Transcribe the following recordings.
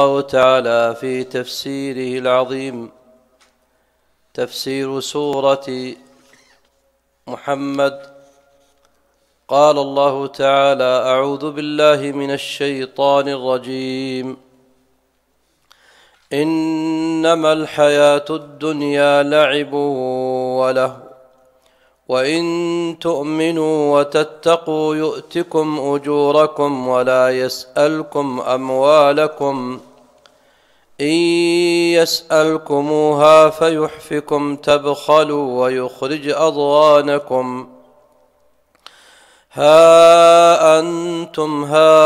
الله تعالى في تفسيره العظيم تفسير سورة محمد. قال الله تعالى: أعوذ بالله من الشيطان الرجيم. إنما الحياة الدنيا لعب وله وإن تؤمنوا وتتقوا يؤتكم أجوركم ولا يسألكم أموالكم إن يسألكموها فيحفكم تبخلوا ويخرج أضغانكم. ها أنتم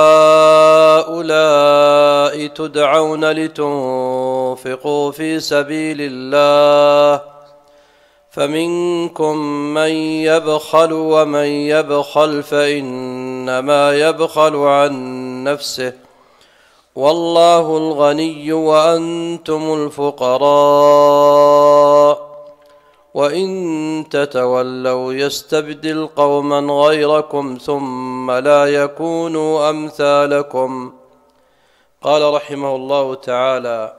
هؤلاء تدعون لتنفقوا في سبيل الله فمنكم من يبخل ومن يبخل فإنما يبخل عن نفسه والله الغني وأنتم الفقراء وإن تتولوا يستبدل قوما غيركم ثم لا يكونوا أمثالكم. قال رحمه الله تعالى: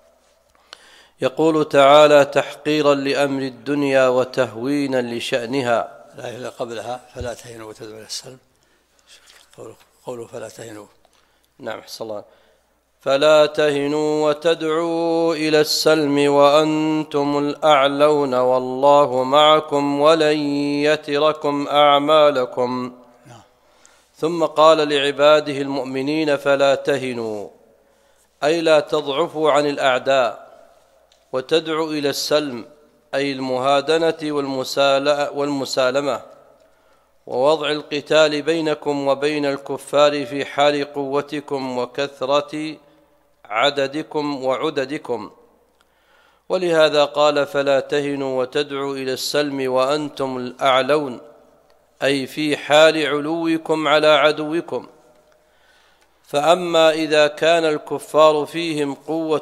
يقول تعالى تحقيرا لأمر الدنيا وتهوينا لشأنها. الآية اللي قبلها فلا تهنوا وتدعوا إلى السلم، قوله فلا تهنوا. نعم، أحسن الله. فلا تهنوا وتدعوا إلى السلم وأنتم الأعلون والله معكم ولن يتركم أعمالكم. ثم قال لعباده المؤمنين: فلا تهنوا، أي لا تضعفوا عن الأعداء، وتدعوا إلى السلم أي المهادنة والمسالمة ووضع القتال بينكم وبين الكفار في حال قوتكم وكثرة عددكم وعددكم. ولهذا قال: فلا تهنوا وتدعوا إلى السلم وأنتم الأعلون، أي في حال علوكم على عدوكم. فأما إذا كان الكفار فيهم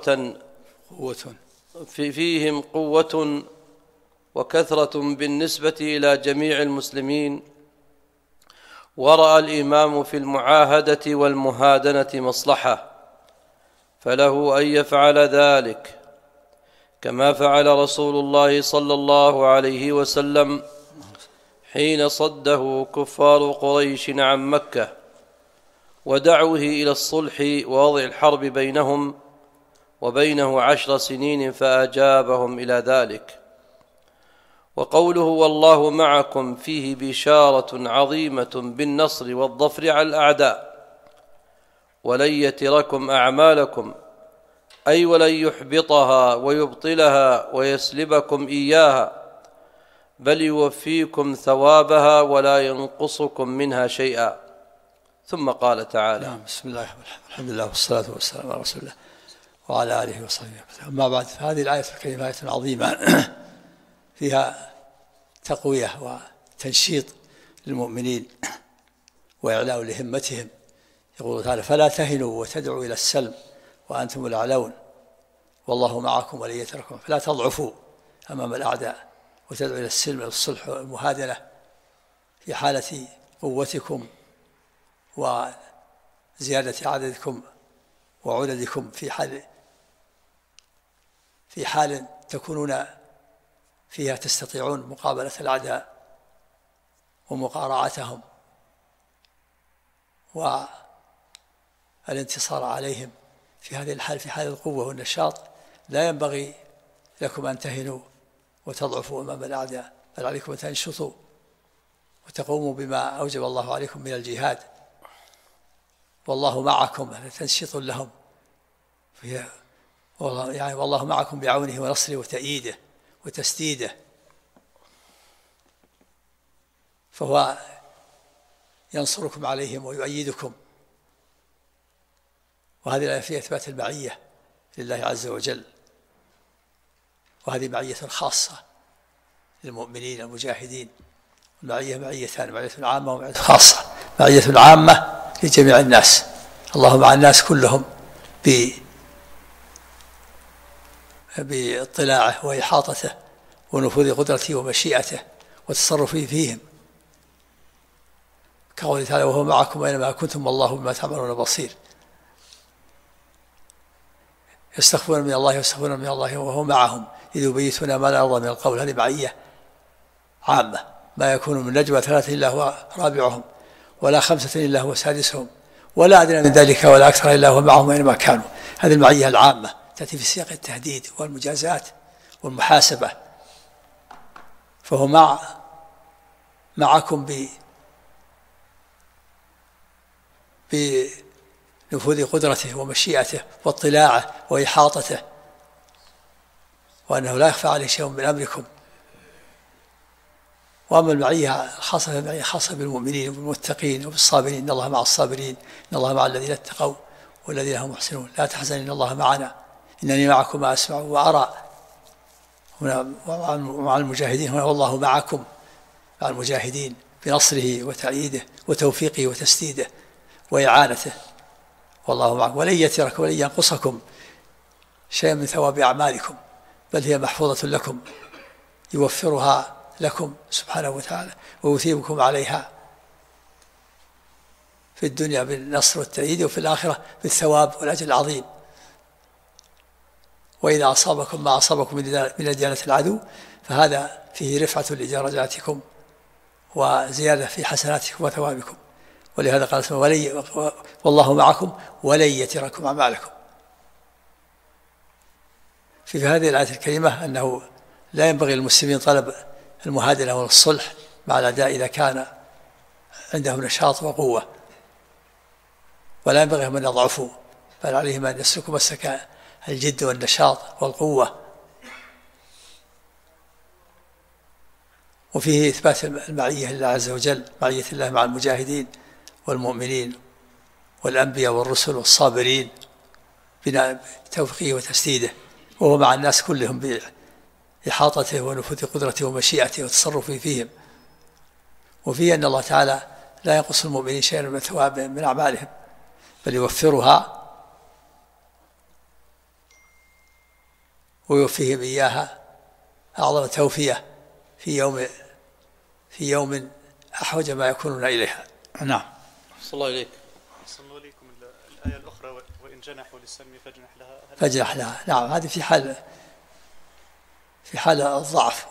قوة وكثرة بالنسبة إلى جميع المسلمين، ورأى الإمام في المعاهدة والمهادنة مصلحة، فله أن يفعل ذلك، كما فعل رسول الله صلى الله عليه وسلم حين صده كفار قريش عن مكة ودعوه إلى الصلح ووضع الحرب بينهم وبينه 10 سنين فأجابهم إلى ذلك. وقوله والله معكم فيه بشارة عظيمة بالنصر والظفر على الأعداء. ولن يتركم أعمالكم، أي ولن يحبطها ويبطلها ويسلبكم إياها، بل يوفيكم ثوابها ولا ينقصكم منها شيئا. ثم قال تعالى: بسم الله والحمد لله والصلاة والسلام على رسول الله وعلى آله وصحبه. أما بعد، فهذه الآية الكريمة آية عظيمة فيها تقوية وتنشيط للمؤمنين وإعلاء لهمتهم. يقول تعالى: فلا تهنوا وتدعوا إلى السلم وأنتم الأعلون والله معكم ولن يتركم. فلا تضعفوا أمام الأعداء، وتدعوا إلى السلم والصلح والمهادنة في حالة قوتكم وزيادة عددكم وعددكم، في حال تكونون فيها تستطيعون مقابلة الأعداء ومقارعتهم والانتصار عليهم في هذه الحال، في حال القوة والنشاط. لا ينبغي لكم أن تهنوا وتضعفوا أمام الأعداء، بل عليكم أن تنشطوا وتقوموا بما أوجب الله عليكم من الجهاد. والله معكم، هذا تنشيط لهم، يعني والله معكم بعونه ونصره وتأييده وتسديده. فهو ينصركم عليهم ويؤيدكم. وهذه الآية فيها إثبات المعية لله عز وجل، وهذه معية خاصة للمؤمنين المجاهدين. المعية معيتان: معية عامة ومعية خاصة. معية العامة لجميع الناس، الله مع الناس كلهم باطلاعه وإحاطته ونفوذ قدرته ومشيئته وتصرفه فيهم، كقوله تعالى: وهو معكم أينما كنتم والله بما تعملون بصير. يستخفون من الله ويستخفون من الله وهو معهم إذ يبيتون ما لا يرضى من القول. هذه معية عامة. ما يكون من نجوى ثلاثة إلا هو رابعهم ولا خمسة إلا هو سادسهم ولا أدنى من ذلك ولا أكثر إلا هو معهم أينما كانوا. هذه المعية العامة تأتي في سياق التهديد والمجازات والمحاسبة. فهو معكم بنفوذ قدرته ومشيئته واطلاعه وإحاطته، وأنه لا يخفى عليه شيء من أمركم. وأما المعية الخاصة فالمعية خاصة بالمؤمنين وبالمتقين وبالصابرين. إن الله مع الصابرين، إن الله مع الذين اتقوا والذين هم محسنون. لا تحزن إن الله معنا إنني معكم ما أسمع وأرى. ومع المجاهدين هنا والله معكم مع المجاهدين بنصره وتأييده وتوفيقه وتسديده وإعانته. والله معكم ولن يتركم ولن ينقصكم شيئا من ثواب أعمالكم، بل هي محفوظة لكم يوفرها لكم سبحانه وتعالى ويثيبكم عليها في الدنيا بالنصر والتأييد، وفي الآخرة بالثواب والأجر العظيم. وإذا أصابكم ما أصابكم من ديانة العدو فهذا فيه رفعة لدرجاتكم وزيادة في حسناتكم وثوابكم. ولهذا قال والله معكم ولن يتركم أعمالكم. في هذه الآية الكريمة أنه لا ينبغي للمسلمين طلب المهادنة والصلح مع الأعداء إذا كان عندهم نشاط وقوة، ولا ينبغي أن يضعفوا، بل عليهم أن يسلكوا مسلك الجد والنشاط والقوة. وفيه إثبات المعية لله عز وجل، معية الله مع المجاهدين والمؤمنين والأنبياء والرسل والصابرين بتوفيقه وتسديده، وهو مع الناس كلهم بإحاطته ونفوذ قدرته ومشيئته وتصرفه فيهم. وفيه أن الله تعالى لا ينقص المؤمنين شيئا من ثواب من أعمالهم، بل يوفرها ويوفيهم إياها أعظم توفية في يوم أحوج ما يكونون إليها. نعم. صلى الله عليك. صلى الله عليكم. الآية الأخرى وإن جنحوا للسلم فاجنح لها. نعم، هذه في حال الضعف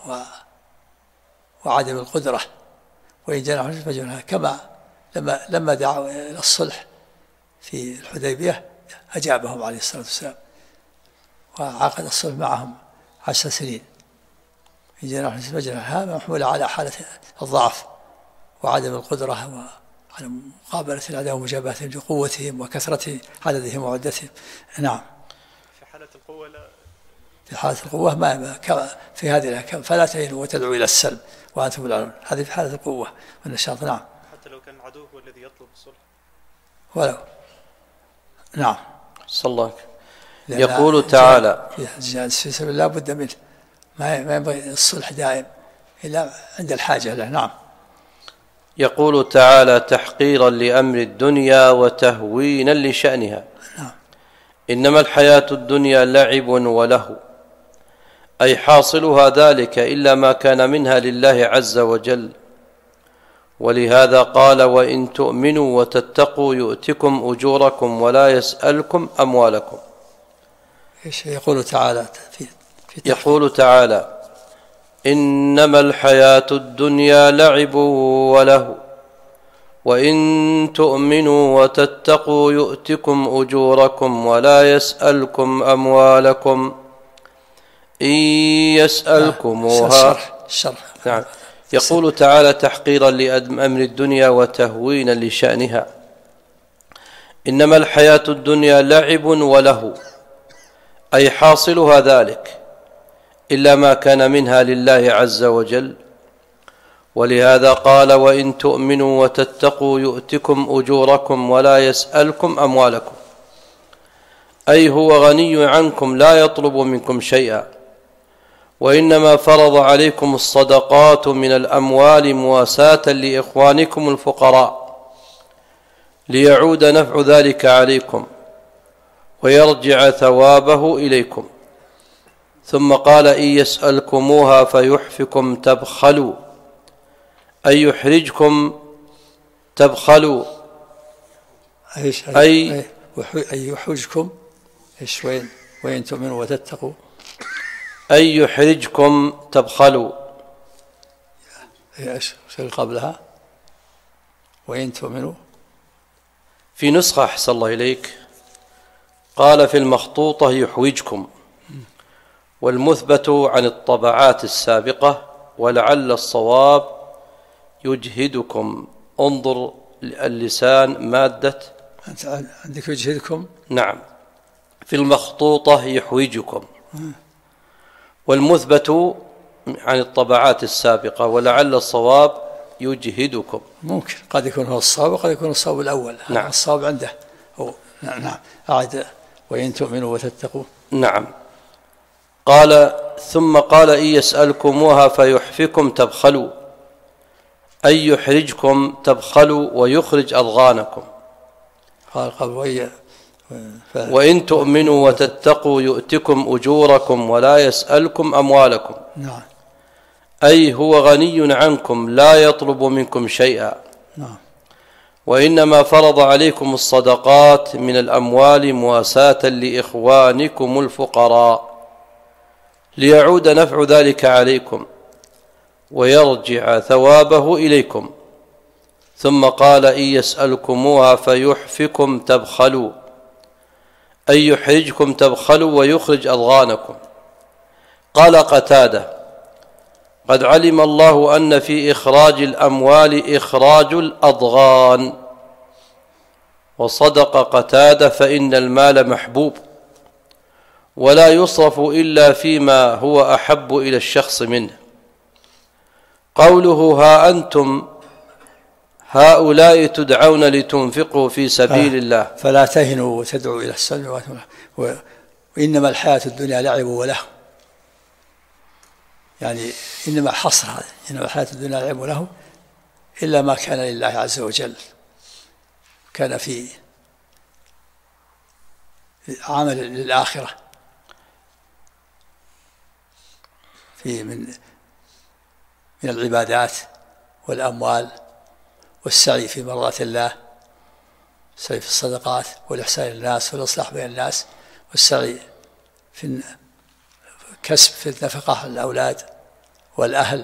وعدم القدرة. وإن جنحوا فاجنح لها، كما لما دعوا إلى الصلح في الحديبية أجابهم عليه الصلاة والسلام وعقد الصلح معهم 10 سنين. إن جنحوا فاجنح لها محمولة على حالة الضعف وعدم القدرة وعلى مقابلة الأعداء ومجابهتهم بقوتهم وكثرة عددهم وعدتهم. نعم. في حالة القوة لا، في حالة القوة ما في هذه الأحكام فلا تهنوا وتدعوا إلى السلم وأنتم الأعلون. هذه في حالة القوة والنشاط. نعم. حتى لو كان العدو هو الذي يطلب الصلح ولو. نعم. صلى الله عليه وسلم. يقول تعالى في سبيل الله بد منه، ما ينبغي الصلح دائم إلا عند الحاجة له. نعم. يقول تعالى تحقيرا لأمر الدنيا وتهوينا لشأنها: نعم. إنما الحياة الدنيا لعب وله، أي حاصلها ذلك إلا ما كان منها لله عز وجل. ولهذا قال: وإن تؤمنوا وتتقوا يؤتكم أجوركم ولا يسألكم أموالكم. يقول تعالى يقول تعالى: إنما الحياة الدنيا لعب وله، وإن تؤمنوا وتتقوا يؤتكم أجوركم ولا يسألكم أموالكم. إن يسألكموها. نعم. يقول تعالى تحقيرا لأمر الدنيا وتهوينا لشأنها: إنما الحياة الدنيا لعب وله، أي حاصلها ذلك إلا ما كان منها لله عز وجل. ولهذا قال: وإن تؤمنوا وتتقوا يؤتكم أجوركم ولا يسألكم أموالكم، أي هو غني عنكم لا يطلب منكم شيئا، وإنما فرض عليكم الصدقات من الأموال مواساة لإخوانكم الفقراء، ليعود نفع ذلك عليكم ويرجع ثوابه إليكم. ثم قال: إن يسألكموها فيحفكم تبخلوا، أي يحرجكم تبخلوا، أي يحوجكم. إيش وين؟ وإن تؤمنوا وتتقوا. أن يحرجكم تبخلوا. ايش قبلها؟ وإن تؤمنوا. في نسخة أحسن الله إليك قال في المخطوطة يحوجكم، والمثبت عن الطبعات السابقة ولعل الصواب يجهدكم. انظر اللسان مادة. أنت عندك يجهدكم؟ نعم، في المخطوطة يحوجكم، والمثبت عن الطبعات السابقة ولعل الصواب يجهدكم. ممكن قد يكون هو الصواب وقد يكون الصواب الأول. نعم. الصواب عنده هو. نعم. أعد وإن تؤمنوا وتتقوا. نعم. قال ثم قال إن يسألكموها فيحفكم تبخلوا، أن يحرجكم تبخلوا ويخرج أضغانكم. قال قبل وإن تؤمنوا وتتقوا يؤتكم أجوركم ولا يسألكم أموالكم. نعم. أي هو غني عنكم لا يطلب منكم شيئا. نعم. وإنما فرض عليكم الصدقات من الأموال مواساة لإخوانكم الفقراء ليعود نفع ذلك عليكم ويرجع ثوابه إليكم. ثم قال إن يسألكموها فيحفكم تبخلوا، أن يحرجكم تبخلوا ويخرج أضغانكم. قال قتادة قد علم الله أن في إخراج الأموال إخراج الأضغان. وصدق قتادة فإن المال محبوب ولا يصرف إلا فيما هو أحب إلى الشخص منه. قوله ها أنتم هؤلاء تدعون لتنفقوا في سبيل الله فلا تهنوا وتدعوا إلى السلم وإنما الحياة الدنيا لعب ولهو. يعني إنما حصر هذا، إنما الحياة الدنيا لعب ولهو إلا ما كان لله عز وجل، كان في عمل للآخرة في من العبادات والأموال والسعي في مرضات الله، السعي في الصدقات والإحسان للناس والإصلاح بين الناس، والسعي في كسب في النفقة الأولاد والأهل،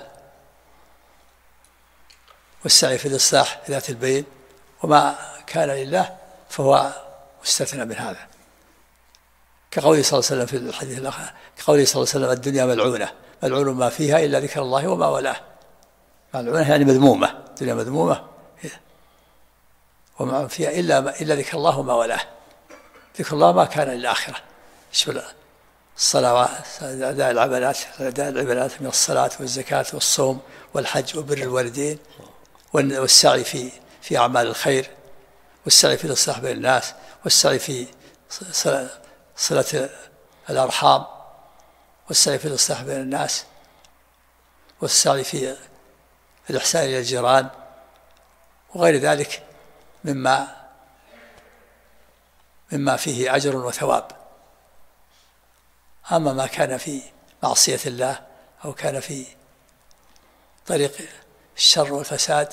والسعي في الإصلاح ذات البين. وما كان لله فهو مستثنى من هذا، كقوله صلى الله عليه وسلم في الحديث الآخر، كقوله صلى الله عليه وسلم الدنيا ملعونة، ملعون ما فيها إلا ذكر الله وما ولاه. ملعونة يعني مذمومة، الدنيا مذمومة وما فيها إلا ذكر الله وما ولاه. ذكر الله ما كان للآخرة، شو الصلوات، أداء العبادات من الصلاة والزكاة والصوم والحج وبر الوالدين والسعي في أعمال الخير، والسعي في الإصلاح بين الناس، والسعي في صلة الأرحام، والسعي في الإصلاح بين الناس، والسعي في الإحسان إلى الجيران وغير ذلك مما فيه أجر وثواب. أما ما كان في معصية الله أو كان في طريق الشر والفساد،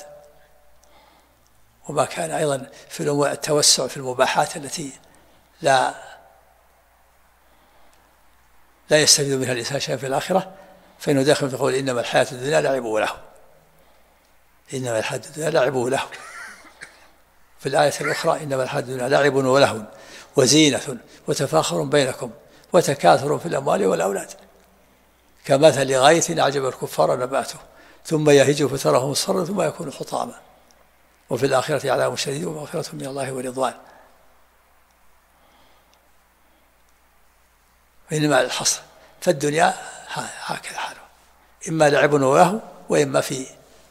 وما كان أيضا في التوسع في المباحات التي لا يستفيد منها الإنسان شيئا في الآخرة، فإنه داخل في قول إنما الحياة الدنيا لعب ولهو. إنما الحياة الدنيا لعب ولهو. في الآية الأخرى إنما الحياة الدنيا لعب ولهو وزينة وتفاخر بينكم وتكاثر في الأموال والأولاد كمثل غيث أعجب الكفار نباته ثم يهج فتراه مصفرا ثم يكون حطاما وفي الآخرة عذاب شديد ومغفرة من الله ورضوان. وإنما الحصر فالدنيا هكذا حاله، إما لعب ولهو وإما في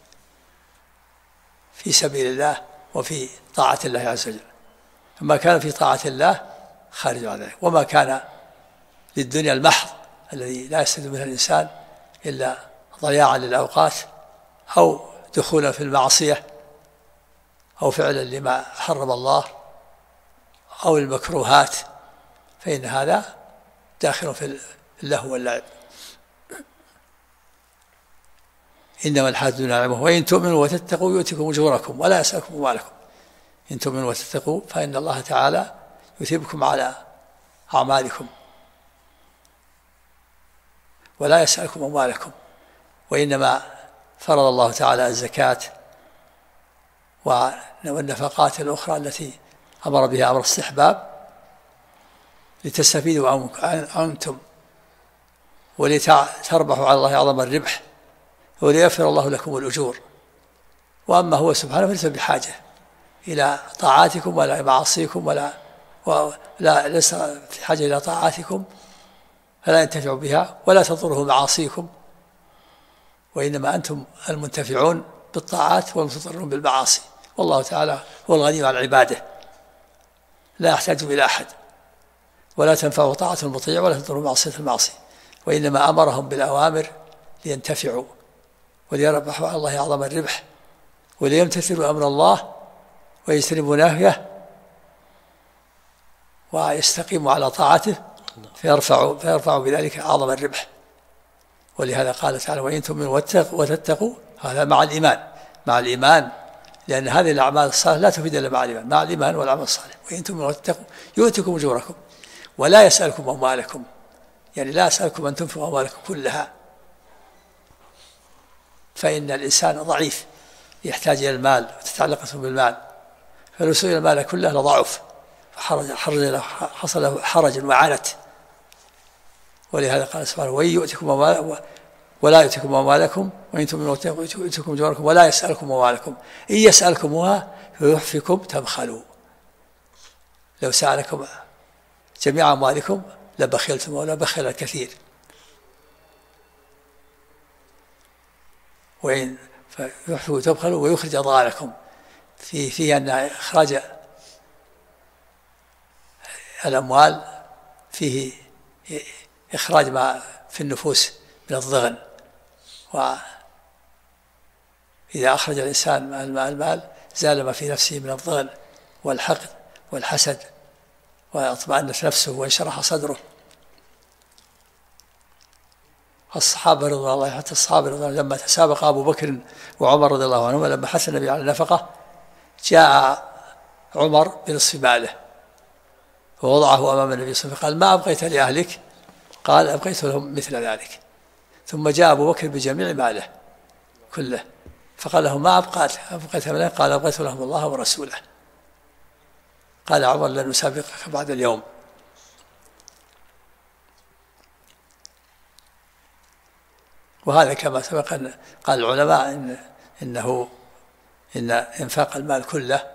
سبيل الله وفي طاعة الله عز وجل. فما كان في طاعة الله خارج عن ذلك، وما كان للدنيا المحض الذي لا يستفيد منها الإنسان إلا ضياعا للأوقات أو دخولا في المعصية أو فعلا لما حرم الله أو المكروهات، فإن هذا داخل في اللهو واللعب. إنما الحياة الدنيا لعب وإن تؤمنوا وتتقوا يؤتكم أجوركم ولا يسألكم أموالكم. إن تؤمنوا وتتقوا فإن الله تعالى يثيبكم على أعمالكم ولا يسألكم أموالكم، وإنما فرض الله تعالى الزكاة والنفقات الأخرى التي أمر بها أمر استحباب لتستفيدوا أنتم ولتربحوا على الله أعظم الربح وليغفر الله لكم الأجور. وأما هو سبحانه فليس بحاجة إلى طاعاتكم ولا معاصيكم ولا ليس في حاجة إلى طاعاتكم فلا ينتفع بها ولا تضره معاصيكم، وإنما أنتم المنتفعون بالطاعات والمتضررون بالمعاصي. والله تعالى هو الغني عن عباده لا يحتاج إلى أحد، ولا تنفع طاعة المطيع ولا تضر معصية المعصي، وإنما أمرهم بالأوامر لينتفعوا وليربحوا على الله أعظم الربح وليمتثلوا أمر الله ويجتنبوا نهيه ويستقيموا على طاعته فيرفعوا بذلك أعظم الربح. ولهذا قال تعالى وإن تؤمنوا وتتقوا، هذا مع الإيمان لأن هذه الأعمال الصالحة لا تفيد إلا مع الإيمان والعمل الصالح. وإن تؤمنوا وتتقوا يؤتكم أجوركم ولا يسألكم أموالكم، يعني لا يسألكم أن تنفقوا أموالكم كلها، فإن الإنسان ضعيف يحتاج إلى المال وتتعلق بالمال، فلو سئل المال كله لضعف حصل له حرج وعنت. ولهذا قال سبحانه وإن يؤتكم ولا يؤتكم أموالكم وإن تؤمنوا يؤتكم أجوركم ولا يسألكم أموالكم إن يسألكموها فيحفكم تبخلوا. لو سألكم جميع أموالكم لبخلتم ولا بخل الكثير. وإن فيحفكم تبخلوا ويخرج أضغانكم، فيه أن إخراج الأموال فيه إخراج ما في النفوس من الضغن، وإذا أخرج الإنسان المال زال ما في نفسه من الضغن والحقد والحسد واطمأنت نفسه وانشرح صدره. الصحابة رضي الله حتى الصحابة رضي الله لما تسابق أبو بكر وعمر رضي الله عنهما لما حث النبي على النفقة جاء عمر بنصف ماله ووضعه أمام النبي صلى الله عليه وسلم قال ما أبقيت لأهلك؟ قال أبقيت لهم مثل ذلك. ثم جاء أبو بكر بجميع ماله كله فقال له ما أبقيت ماله؟ قال أبقيت لهم الله ورسوله. قال عمر لن نسابقك بعد اليوم. وهذا كما سبق أن قال العلماء إن إنفاق المال كله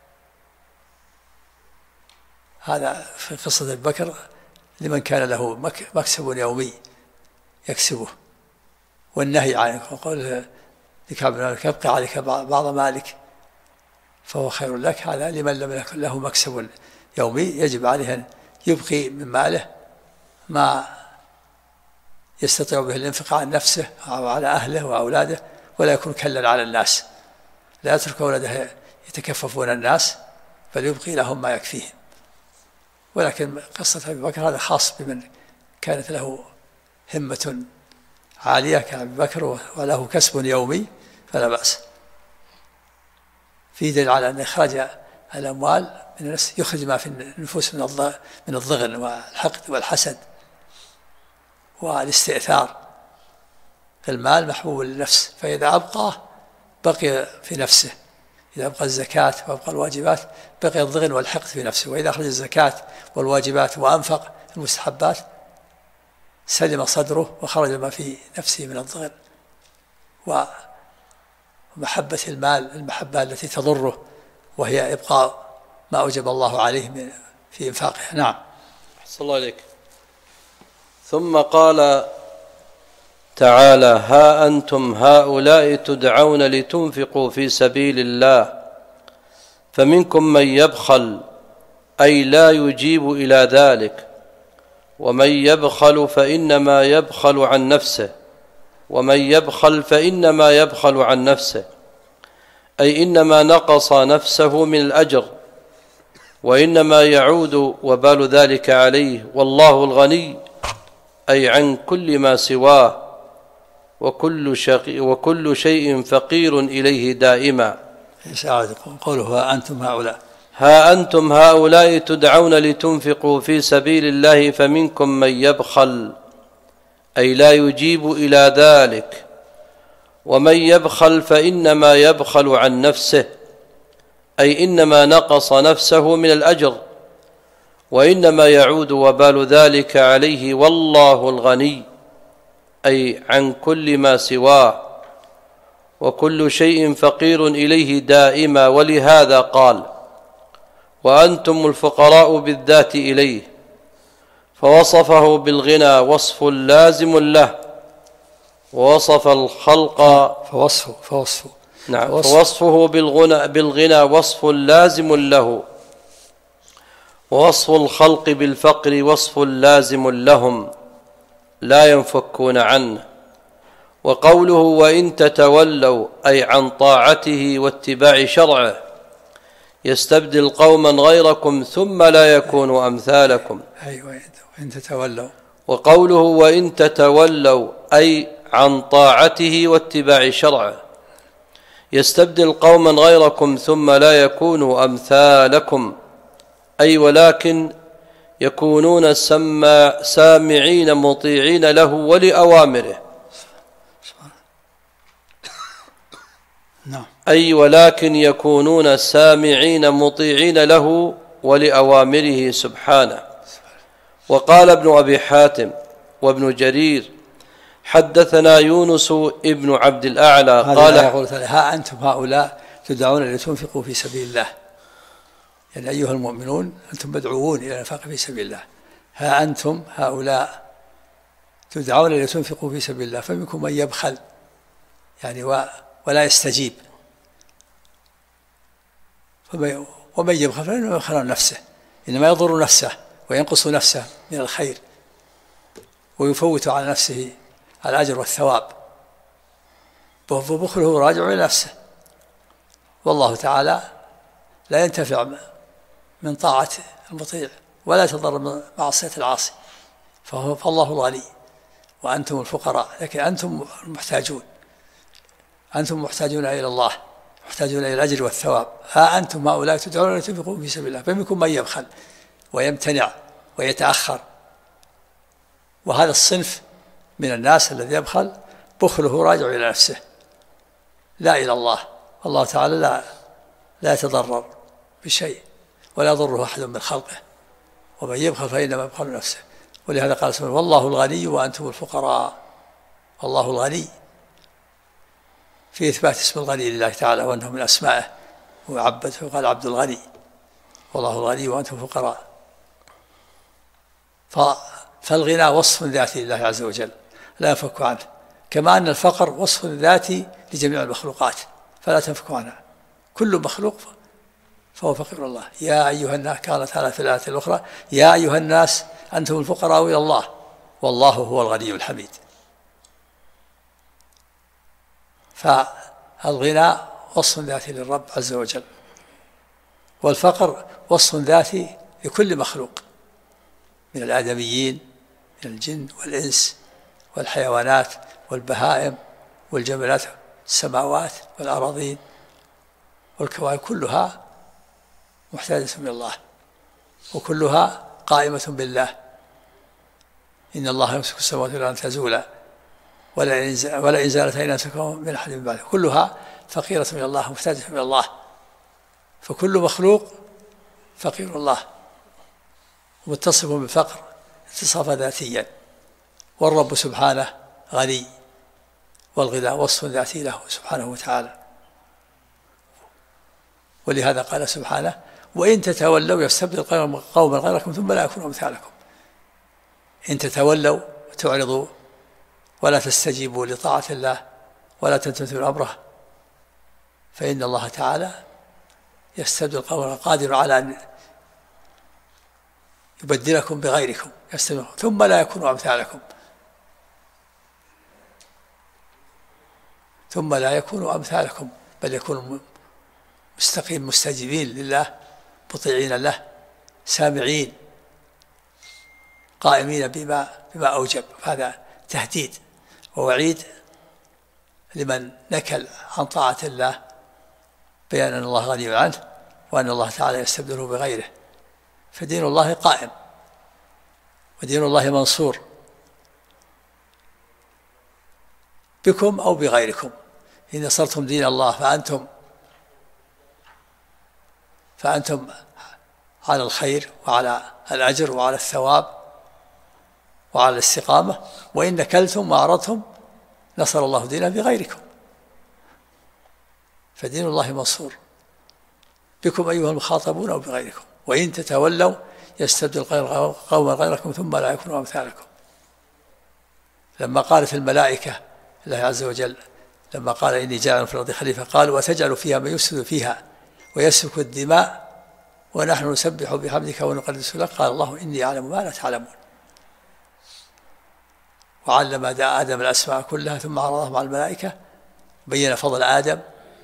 هذا في قصة أبي بكر لمن كان له مكسب يومي يكسبه، والنهي عنه وقول لكعب بن مالك ابقى عليك بعض مالك فهو خير لك، هذا لمن لم يكن له مكسب يومي يجب عليه أن يبقي من ماله ما يستطيع به الانفاق عن نفسه أو على أهله وأولاده، ولا يكون كلا على الناس، لا يترك أولاده يتكففون الناس بل يبقي لهم ما يكفيهم. ولكن قصة أبي بكر هذا خاص بمن كانت له همة عالية كأبي بكر وله كسب يومي فلا بأس. في دليل على أن إخراج الأموال من الناس يخرج ما في النفوس من الضغن والحقد والحسد والاستئثار. المال محبوب للنفس، فإذا أبقاه بقي في نفسه، إذا أبقى الزكاة وأبقى الواجبات بقي الضغن والحقد في نفسه، وإذا أخرج الزكاة والواجبات وأنفق المستحبات سلم صدره وخرج ما في نفسه من الضغن ومحبة المال المحبة التي تضره، وهي إبقاء ما أوجب الله عليه في إنفاقه. نعم. أحسن الله عليك. ثم قال تعالى ها أنتم هؤلاء تدعون لتنفقوا في سبيل الله فمنكم من يبخل أي لا يجيب إلى ذلك، ومن يبخل فإنما يبخل عن نفسه، ومن يبخل فإنما يبخل عن نفسه، أي إنما نقص نفسه من الأجر وإنما يعود وبال ذلك عليه، والله الغني أي عن كل ما سواه وكل شيء فقير إليه دائما. قوله ها أنتم هؤلاء تدعون لتنفقوا في سبيل الله فمنكم من يبخل أي لا يجيب إلى ذلك. ومن يبخل فإنما يبخل عن نفسه، أي إنما نقص نفسه من الأجر، وإنما يعود وبال ذلك عليه، والله الغني أي عن كل ما سواه، وكل شيء فقير إليه دائما. ولهذا قال: وأنتم الفقراء بالذات إليه، فوصفه بالغنى وصف لازم له، ووصف الخلق فوصفه بالغنى وصف لازم له، ووصف الخلق بالفقر وصف لازم لهم لا ينفكون عنه. وقوله: وإن تتولوا أي عن طاعته واتباع شرعه، يستبدل قوما غيركم ثم لا يكونوا أمثالكم. وقوله: وإن تتولوا أي عن طاعته واتباع شرعه، يستبدل قوما غيركم ثم لا يكونوا أمثالكم، أي ولكن يكونون سامعين مطيعين له ولأوامره. أي ولكن يكونون سامعين مطيعين له ولأوامره سبحانه. وقال ابن أبي حاتم وابن جرير: حدثنا يونس ابن عبد الأعلى قال: يقول: ها أنتم هؤلاء تدعون لتنفقوا في سبيل الله، يعني أيها المؤمنون أنتم مدعوون إلى الإنفاق في سبيل الله. ها أنتم هؤلاء تدعون لتنفقوا في سبيل الله، فمنكم من يبخل يعني ولا يستجيب، ومن يبخل فإنما يبخل عن نفسه، إنما يضر نفسه وينقص نفسه من الخير، ويفوت على نفسه الأجر والثواب، وبخله راجع إلى نفسه. والله تعالى لا ينتفع من طاعة المطيع ولا يتضرر من معصية العاصي، فالله الغني وأنتم الفقراء، لكن أنتم المحتاجون، أنتم محتاجون إلى الله، محتاجون إلى الأجر والثواب. ها أنتم هؤلاء تدعون لتنفقوا في سبيل الله، فمنكم من يبخل ويمتنع ويتأخر، وهذا الصنف من الناس الذي يبخل بخله راجع إلى نفسه لا إلى الله. الله تعالى لا يتضرر بشيء ولا يضره أحد من خلقه، ومن يبخل فإنما يبخل نفسه. ولهذا قال سبحانه: والله الغني وأنتم الفقراء. والله الغني في إثبات اسم الغني لله تعالى، وأنه من أسمائه، وعبده وقال: عبد الغني. والله الغني وأنتم الفقراء. فالغنى وصف ذاتي لله عز وجل لا ينفك عنه، كما أن الفقر وصف ذاتي لجميع المخلوقات فلا تنفك عنها. كل مخلوق فهو فقير الله. يا أيها الناس، قال تعالى في الآية الأخرى: يا أيها الناس أنتم الفقراء إلى الله والله هو الغني الحميد. فالغنى وصف ذاتي للرب عز وجل، والفقر وصف ذاتي لكل مخلوق من الآدميين، من الجن والإنس والحيوانات والبهائم والجملات، السماوات والأراضين والكواكب، كلها محتاجة من الله، وكلها قائمة بالله. إن الله يمسك السماوات والأرض أن تزولا ولا زالتا إن أمسكهم من أحد من بعده. كلها فقيرة من الله، محتاجة من الله، فكل مخلوق فقير الله ومتصف بالفقر اتصافا ذاتيا، والرب سبحانه غني، والغنى وصف ذاتي له سبحانه وتعالى. ولهذا قال سبحانه: وإن تتولوا يستبدل قوما غيركم ثم لا يكونوا أمثالكم. إن تتولوا وتعرضوا ولا تستجيبوا لطاعة الله ولا تمتثلوا أمره، فإن الله تعالى يستبدل قوما، قادر على أن يبدلكم بغيركم، ثم لا يكونوا أمثالكم، ثم لا يكونوا أمثالكم، بل يكونوا مستقيم مستجيبين لله، مطيعين له، سامعين، قائمين بما أوجب. هذا تهديد ووعيد لمن نكل عن طاعة الله، بيان أن الله غني عنه وأن الله تعالى يستبدله بغيره. فدين الله قائم ودين الله منصور، بكم أو بغيركم. إن نصرتم دين الله فأنتم على الخير وعلى الأجر وعلى الثواب وعلى الاستقامة، وإن نكلتم وأعرضتم نصر الله دينه بغيركم. فدين الله منصور بكم أيها المخاطبون أو بغيركم، وإن تتولوا يستبدل قوما غيركم ثم لا يكونوا أمثالكم. لما قالت الملائكة الله عز وجل لما قال إني جاعل في الأرض خليفة قالوا وتجعل فيها من يفسد فيها ويسفك الدماء ونحن نسبح بحمدك ونقدس لك قال الله إني أعلم ما لا تعلمون. وعلم آدم الأسماء كلها ثم عرضهم على الملائكة، بين فضل آدم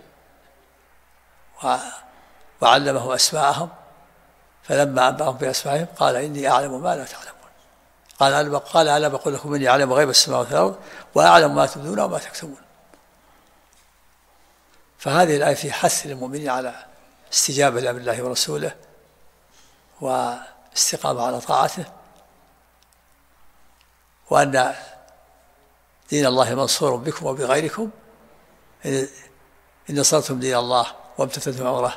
وعلمه أسماءهم، فلما أنبأهم بأسمائهم قال إني أعلم ما لا تعلمون. قال ألا بقول لكم إني أعلم غيب السماوات والأرض وأعلم ما تبدون وما تكتمون. فهذه الآية في حث للمؤمنين على استجابة لأمر الله ورسوله واستقامة على طاعته، وأن دين الله منصور بكم وبغيركم. إن نصرتم دين الله وامتثلتم أمره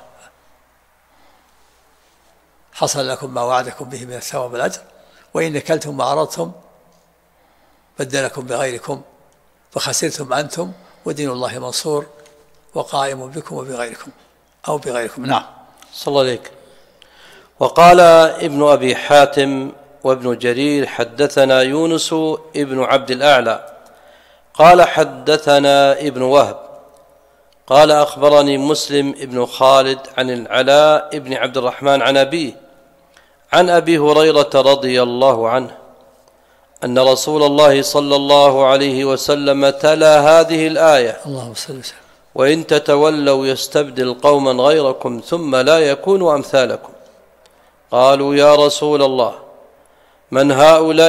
حصل لكم ما وعدكم به من الثواب والأجر، وإن نكلتم وأعرضتم بدلكم بغيركم فخسرتم أنتم ودين الله منصور وقائم بكم وبغيركم أو بغيركم. نعم. صلى الله عليك. وقال ابن أبي حاتم وابن جرير حدثنا يونس ابن عبد الأعلى قال حدثنا ابن وهب قال أخبرني مسلم ابن خالد عن العلاء ابن عبد الرحمن عن أبيه عن أبي هريرة رضي الله عنه أن رسول الله صلى الله عليه وسلم تلا هذه الآية: اللهم صل وسلم: وإن تتولوا يستبدل قوما غيركم ثم لا يكونوا أمثالكم. قالوا: يا رسول الله، من هؤلاء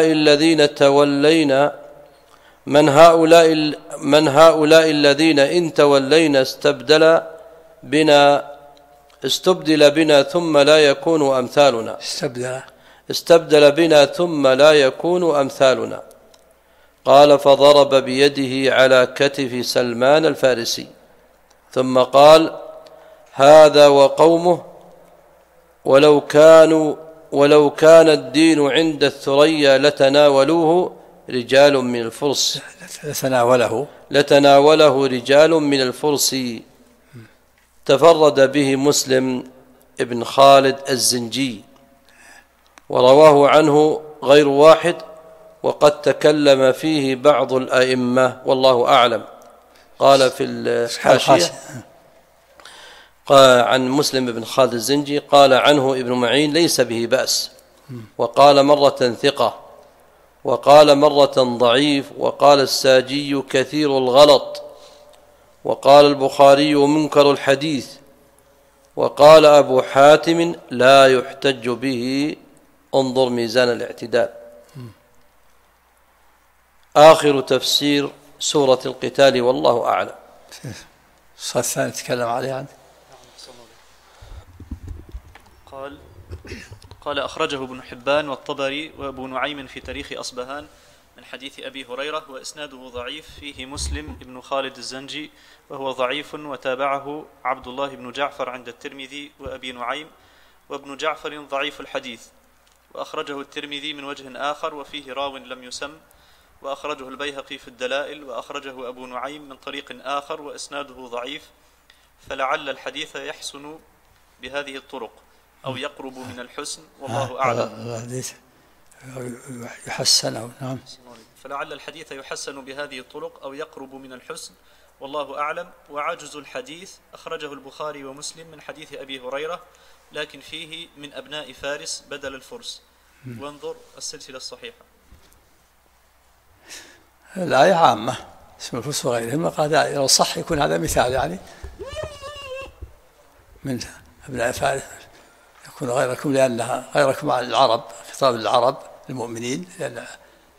الذين إن تولينا استبدل بنا ثم لا يكونوا أمثالنا. استبدل بنا ثم لا يكونوا أمثالنا. قال: فضرب بيده على كتف سلمان الفارسي ثم قال: هذا وقومه ولو كان الدين عند الثريا لتناوله رجال من الفرس. لتناوله رجال من الفرس. تفرد به مسلم ابن خالد الزنجي ورواه عنه غير واحد، وقد تكلم فيه بعض الأئمة والله أعلم. قال في الحاشية عن مسلم بن خالد الزنجي قال عنه ابن معين ليس به بأس، وقال مرة ثقة، وقال مرة ضعيف، وقال الساجي كثير الغلط، وقال البخاري منكر الحديث، وقال أبو حاتم لا يحتج به، انظر ميزان الاعتدال. آخر تفسير سورة القتال والله أعلم. الصلاة الثانية تكلم عليه عنه. قال أخرجه ابن حبان والطبري وأبو نعيم في تاريخ أصبهان من حديث أبي هريرة، وإسناده ضعيف، فيه مسلم ابن خالد الزنجي وهو ضعيف، وتابعه عبد الله بن جعفر عند الترمذي وأبي نعيم، وابن جعفر ضعيف الحديث. وأخرجه الترمذي من وجه آخر وفيه راو لم يسم، وأخرجه البيهقي في الدلائل، وأخرجه أبو نعيم من طريق آخر وإسناده ضعيف، فلعل الحديث يحسن بهذه الطرق أو يقرب من الحسن، والله أعلم. يحسن. نعم. فلعل الحديث يحسن بهذه الطرق أو يقرب من الحسن، والله أعلم. وعجز الحديث أخرجه البخاري ومسلم من حديث أبي هريرة، لكن فيه من أبناء فارس بدل الفرس، وانظر السلسلة الصحيحة. الآية عامة، اسم الفرس وغيرهم، لو صح يكون هذا مثال يعني من أبناء فارس يكون غيركم، لأنها غيركم على العرب، خطاب العرب المؤمنين، لأن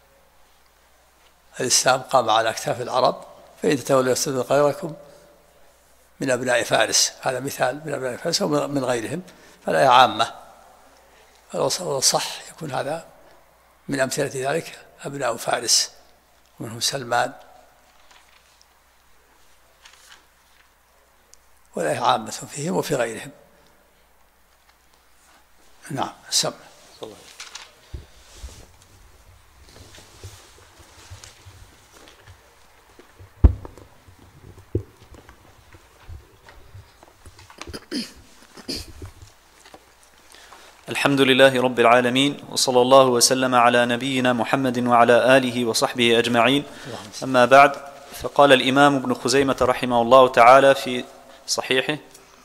الإسلام قام على أكتاف العرب، فإن تتولوا يستبدل غيركم من أبناء فارس. هذا مثال من أبناء فارس ومن غيرهم، فالآية عامة. ولو صح يكون هذا من أمثلة ذلك أبناء فارس، ومنهم سلمان والآية عامة فيهم وفي غيرهم. نعم. سمع. الحمد لله رب العالمين، وصلى الله وسلم على نبينا محمد وعلى آله وصحبه أجمعين. أما بعد، فقال الإمام ابن خزيمة رحمه الله تعالى في صحيحه: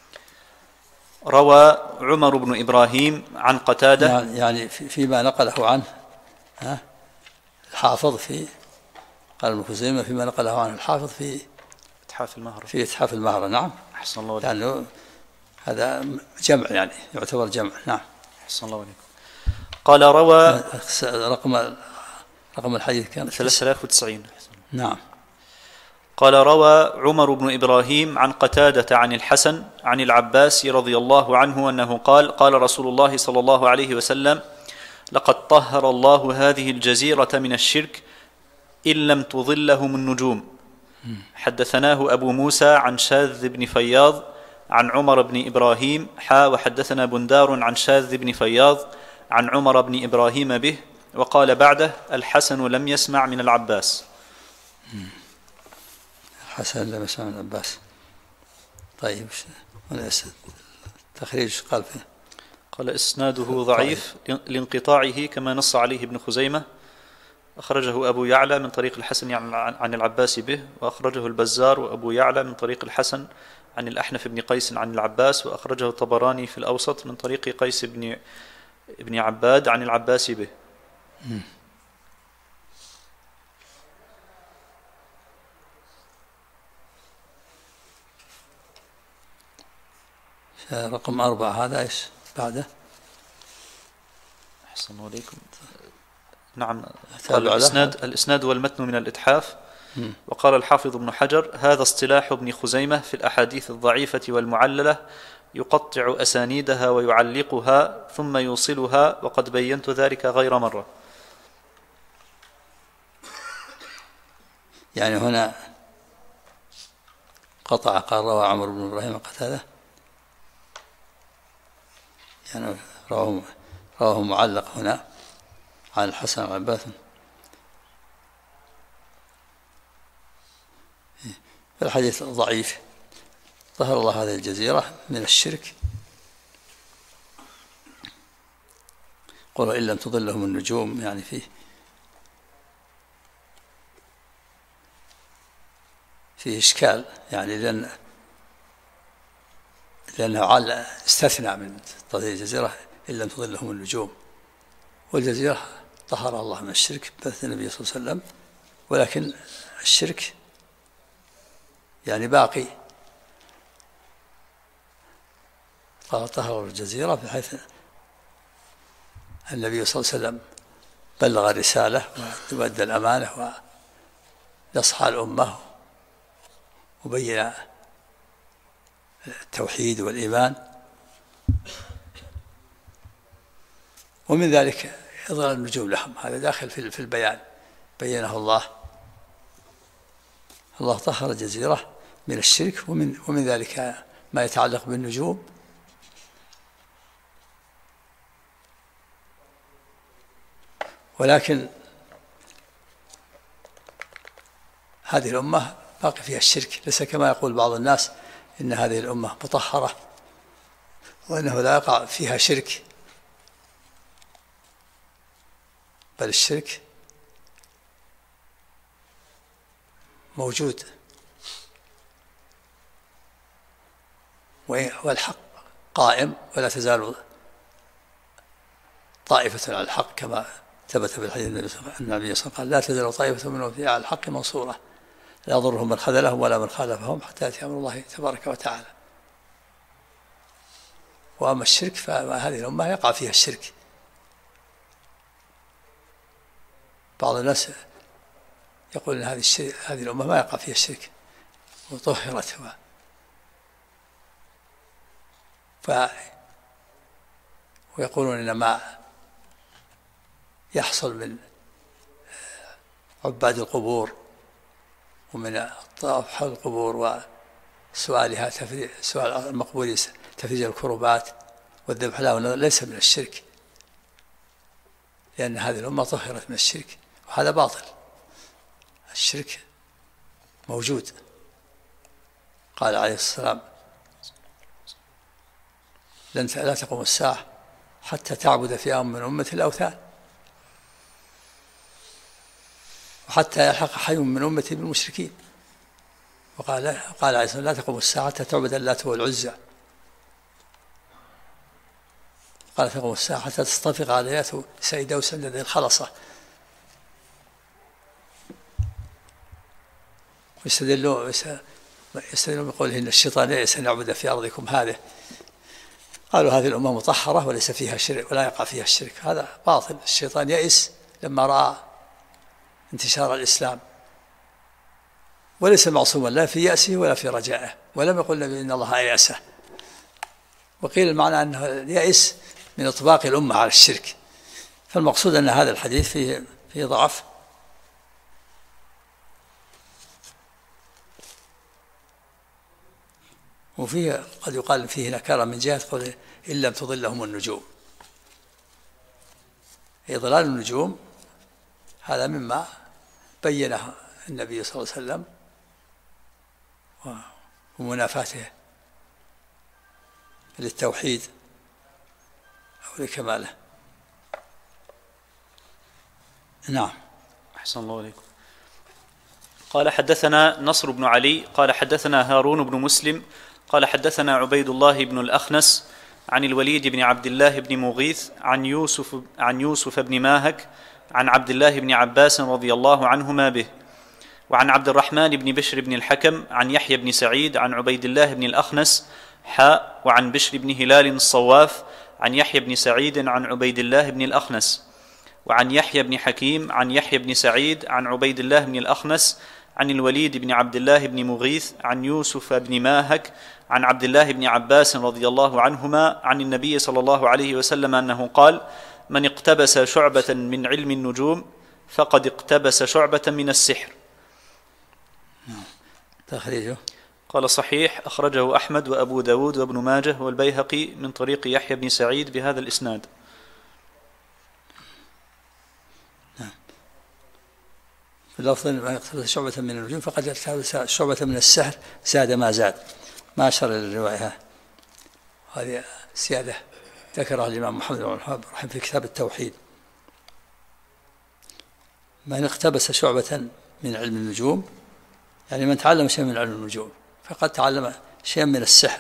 روى عمر بن إبراهيم عن قتادة، يعني فيما نقله عنه الحافظ، قال ابن خزيمة فيما نقله عنه الحافظ في إتحاف المهرة. نعم. أحسن الله عليك. لأنه هذا جمع، يعني يعتبر جمع. نعم. أحسن الله عليكم. قال روى رقم الحديث كان 3090. نعم. قال روى عمر بن إبراهيم عن قتادة عن الحسن عن العباس رضي الله عنه أنه قال: قال رسول الله صلى الله عليه وسلم: لقد طهر الله هذه الجزيرة من الشرك إن لم تظلهم النجوم. حدثناه أبو موسى عن شاذ بن فياض عن عمر بن إبراهيم وحدثنا بندار عن شاذ بن فياض عن عمر بن إبراهيم به، وقال بعده: الحسن لم يسمع من العباس. الحسن لم يسمع من العباس. طيب، تخريج قال فيه؟ قال إسناده ضعيف لانقطاعه كما نص عليه ابن خزيمة. أخرجه أبو يعلى من طريق الحسن عن العباس به، وأخرجه البزار وأبو يعلى من طريق الحسن عن الأحنف بن قيس عن العباس، وأخرجه الطبراني في الأوسط من طريق قيس بن عباد عن العباس به. رقم 4 هذا إيش بعده؟ أحسن عليكم. نعم. قال الإسناد والمتن من الإتحاف. وقال الحافظ ابن حجر: هذا اصطلاح ابن خزيمة في الأحاديث الضعيفة والمعللة، يقطع أسانيدها ويعلقها ثم يوصلها، وقد بينت ذلك غير مرة. يعني هنا قطع، قال روى عمر بن إبراهيم قتادة، يعني رواه معلق هنا عن الحسن عن عباس. الحديث ضعيف. طهر الله هذه الجزيرة من الشرك، قل إن لم تضلهم النجوم، يعني فيه إشكال، يعني لأنه استثنى من تطهير الجزيرة إن لم تضلهم النجوم، والجزيرة طهر الله من الشرك بث النبي صلى الله عليه وسلم، ولكن الشرك يعني باقي. طهر الجزيرة بحيث النبي صلى الله عليه وسلم بلغ الرسالة وأدى الأمانة ونصح الأمة وبين التوحيد والإيمان، ومن ذلك إظهار النجوم لهم، هذا داخل في البيان، بينه الله طهر الجزيرة من الشرك، ومن ذلك ما يتعلق بالنجوم. ولكن هذه الأمة باقي فيها الشرك، ليس كما يقول بعض الناس إن هذه الأمة مطهرة وأنه لا يقع فيها شرك، بل الشرك موجود، والحق قائم، ولا تزال طائفة على الحق كما ثبت في الحديث النبي صلى الله عليه وسلم قال: لا تزال طائفة منهم على الحق منصورة، لا يضرهم من خذلهم ولا من خالفهم حتى يأتي أمر الله تبارك وتعالى. وأما الشرك فهذه الأمة يقع فيها الشرك. بعض الناس يقول إن هذه الأمة ما يقع فيها الشرك وطهرت، ويقولون إن ما يحصل من عباد القبور ومن الطواف حول القبور سؤالها سؤال المقبول تفريج الكربات والذبح له ليس من الشرك، لأن هذه الأمة طهرت من الشرك، وهذا باطل. الشرك موجود. قال عليه السلام: لا تقوم الساعة حتى تعبد فئام من أمة الأوثان، وحتى يلحق حي من أمتي بالمشركين. وقال عليه السلام: لا تقوم الساعة حتى تعبد اللات والعزى. قال: تقوم الساعة حتى تصطفق عليات سيدوس الذي الخلصة. ويستدلون بقوله إن الشيطان يئس أن يعبد في أرضكم هذه. قالوا هذه الأمة مطهرة وليس فيها شرك ولا يقع فيها الشرك. هذا باطل. الشيطان يئس لما رأى انتشار الإسلام، وليس معصوما لا في يأسه ولا في رجائه، ولم يقل النبي إن الله يأسه. وقيل المعنى أنه يئس من إطباق الأمة على الشرك. فالمقصود أن هذا الحديث فيه ضعف، وفيه قد يقال فيه نكارة من جهة قوله إن لم تضلهم النجوم. إضلال النجوم هذا مما بينه النبي صلى الله عليه وسلم ومنافاته للتوحيد أو لكماله. نعم. أحسن الله عليكم. قال: حدثنا نصر بن علي قال حدثنا هارون بن مسلم قال حدثنا عبيد الله بن الأخنس عن الوليد بن عبد الله بن مغيث عن يوسف بن ماهك عن عبد الله بن عباس رضي الله عنهما به، وعن عبد الرحمن بن بشر بن الحكم عن يحيى بن سعيد عن عبيد الله بن الأخنس وعن بشر بن هلال الصواف عن يحيى بن سعيد عن عبيد الله بن الأخنس، وعن يحيى بن حكيم عن يحيى بن سعيد عن عبيد الله بن الأخنس عن الوليد بن عبد الله بن مغيث عن يوسف بن ماهك عن عبد الله بن عباس رضي الله عنهما عن النبي صلى الله عليه وسلم أنه قال: من اقتبس شعبة من علم النجوم فقد اقتبس شعبة من السحر. تخريجه قال: صحيح، أخرجه أحمد وأبو داود وابن ماجه والبيهقي من طريق يحيى بن سعيد بهذا الإسناد. في اللفظ: من اقتبس شعبة من النجوم فقد اقتبس شعبة من السحر زاد ما زاد، ما أشر إلى الرواية. هذه سيادة ذكرها الإمام محمد بن الوهاب رحمه في كتاب التوحيد. من اقتبس شعبة من علم النجوم يعني من تعلم شيئا من علم النجوم فقد تعلم شيئا من السحر.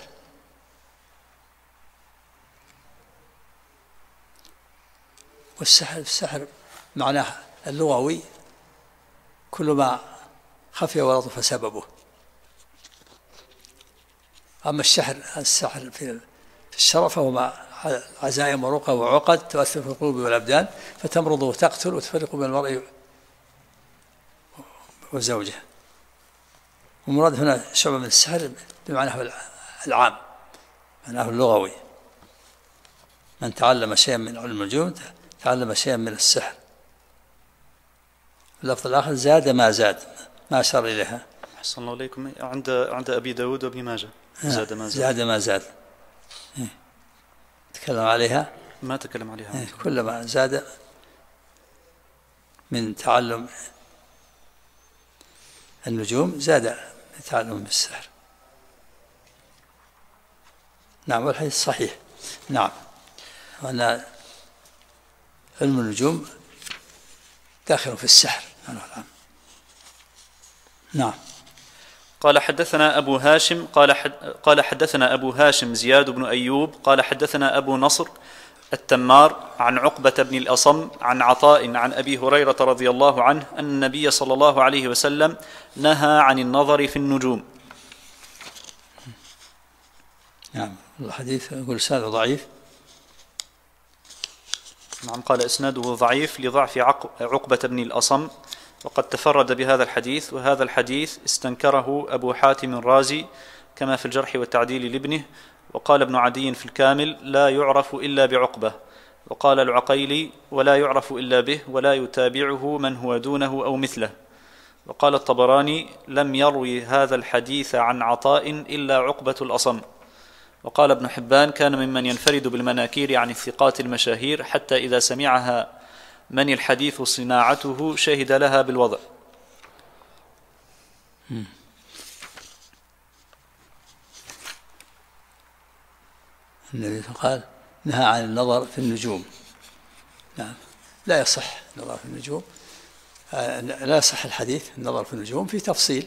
والسحر معناه اللغوي كل ما خفي ولطف سببه. أما السحر في الشرع فهو ما عزائم ورقى وعقد تؤثر في القلوب والأبدان فتمرض وتقتل وتفرق بين المرء وزوجه. ومراد هنا شعبة من السحر بمعناه العام، معناه اللغوي. من تعلم شيئا من علم النجوم تعلم شيئا من السحر. اللفظ الآخر زاد ما زاد، ما أشار إليها. أحسن الله عليكم. عند أبي داود وابن ماجه زاد ما زاد. زاد ما زاد. تكلم عليها؟ ما تكلم عليها. كلما زاد من تعلم النجوم زاد من تعلم السحر. نعم، والحديث صحيح. نعم، وأن علم النجوم داخل في السحر. نعم. قال: حدثنا أبو هاشم قال حدثنا أبو هاشم زياد بن أيوب قال حدثنا أبو نصر التمار عن عقبة بن الأصم عن عطاء عن أبي هريرة رضي الله عنه أن النبي صلى الله عليه وسلم نهى عن النظر في النجوم. نعم، الحديث يقول إسناده ضعيف. نعم، قال إسناده ضعيف لضعف عقبة بن الأصم، وقد تفرد بهذا الحديث، وهذا الحديث استنكره أبو حاتم الرازي كما في الجرح والتعديل لابنه. وقال ابن عدي في الكامل: لا يعرف إلا بعقبة. وقال العقيلي: ولا يعرف إلا به ولا يتابعه من هو دونه أو مثله. وقال الطبراني: لم يروي هذا الحديث عن عطاء إلا عقبة الأصم. وقال ابن حبان: كان ممن ينفرد بالمناكير عن الثقات المشاهير، حتى إذا سمعها من الحديث صناعته شهد لها بالوضع. النبي قال: نهى عن النظر في النجوم. نعم، لا يصح النظر في النجوم، لا يصح الحديث النظر في النجوم في تفصيل،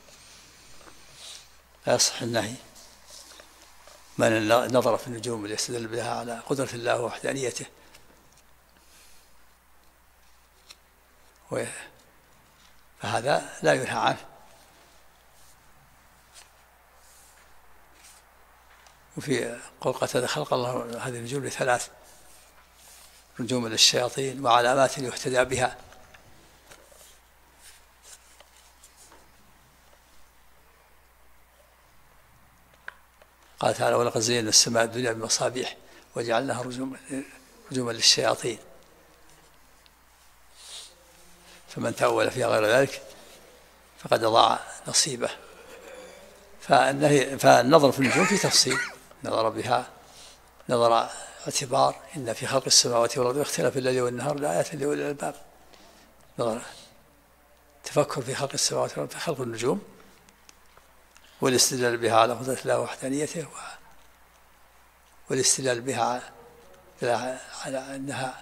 لا يصح النهي. من نظر في النجوم ليستدل بها على قدرة الله ووحدانيته فهذا لا ينهى عنه. وفي قول قتادة: خلق الله هذه النجوم لثلاث: نجوم للشياطين، وعلامات يهتدى بها. قال تعالى: ولقد زينا السماء الدنيا بمصابيح وجعلناها رجوما للشياطين. فمن تأول فيها غير ذلك فقد ضاع نصيبه. فالنظر في النجوم في تفصيل، نظر بها نظر اعتبار: إن في خلق السماوات والأرض واختلاف الليل والنهار لآيات لأولي الألباب. نظر تفكر في خلق السماوات والأرض، في خلق النجوم، والاستدلال بها على قدرة الله ووحدانيته، والاستدلال بها على أنها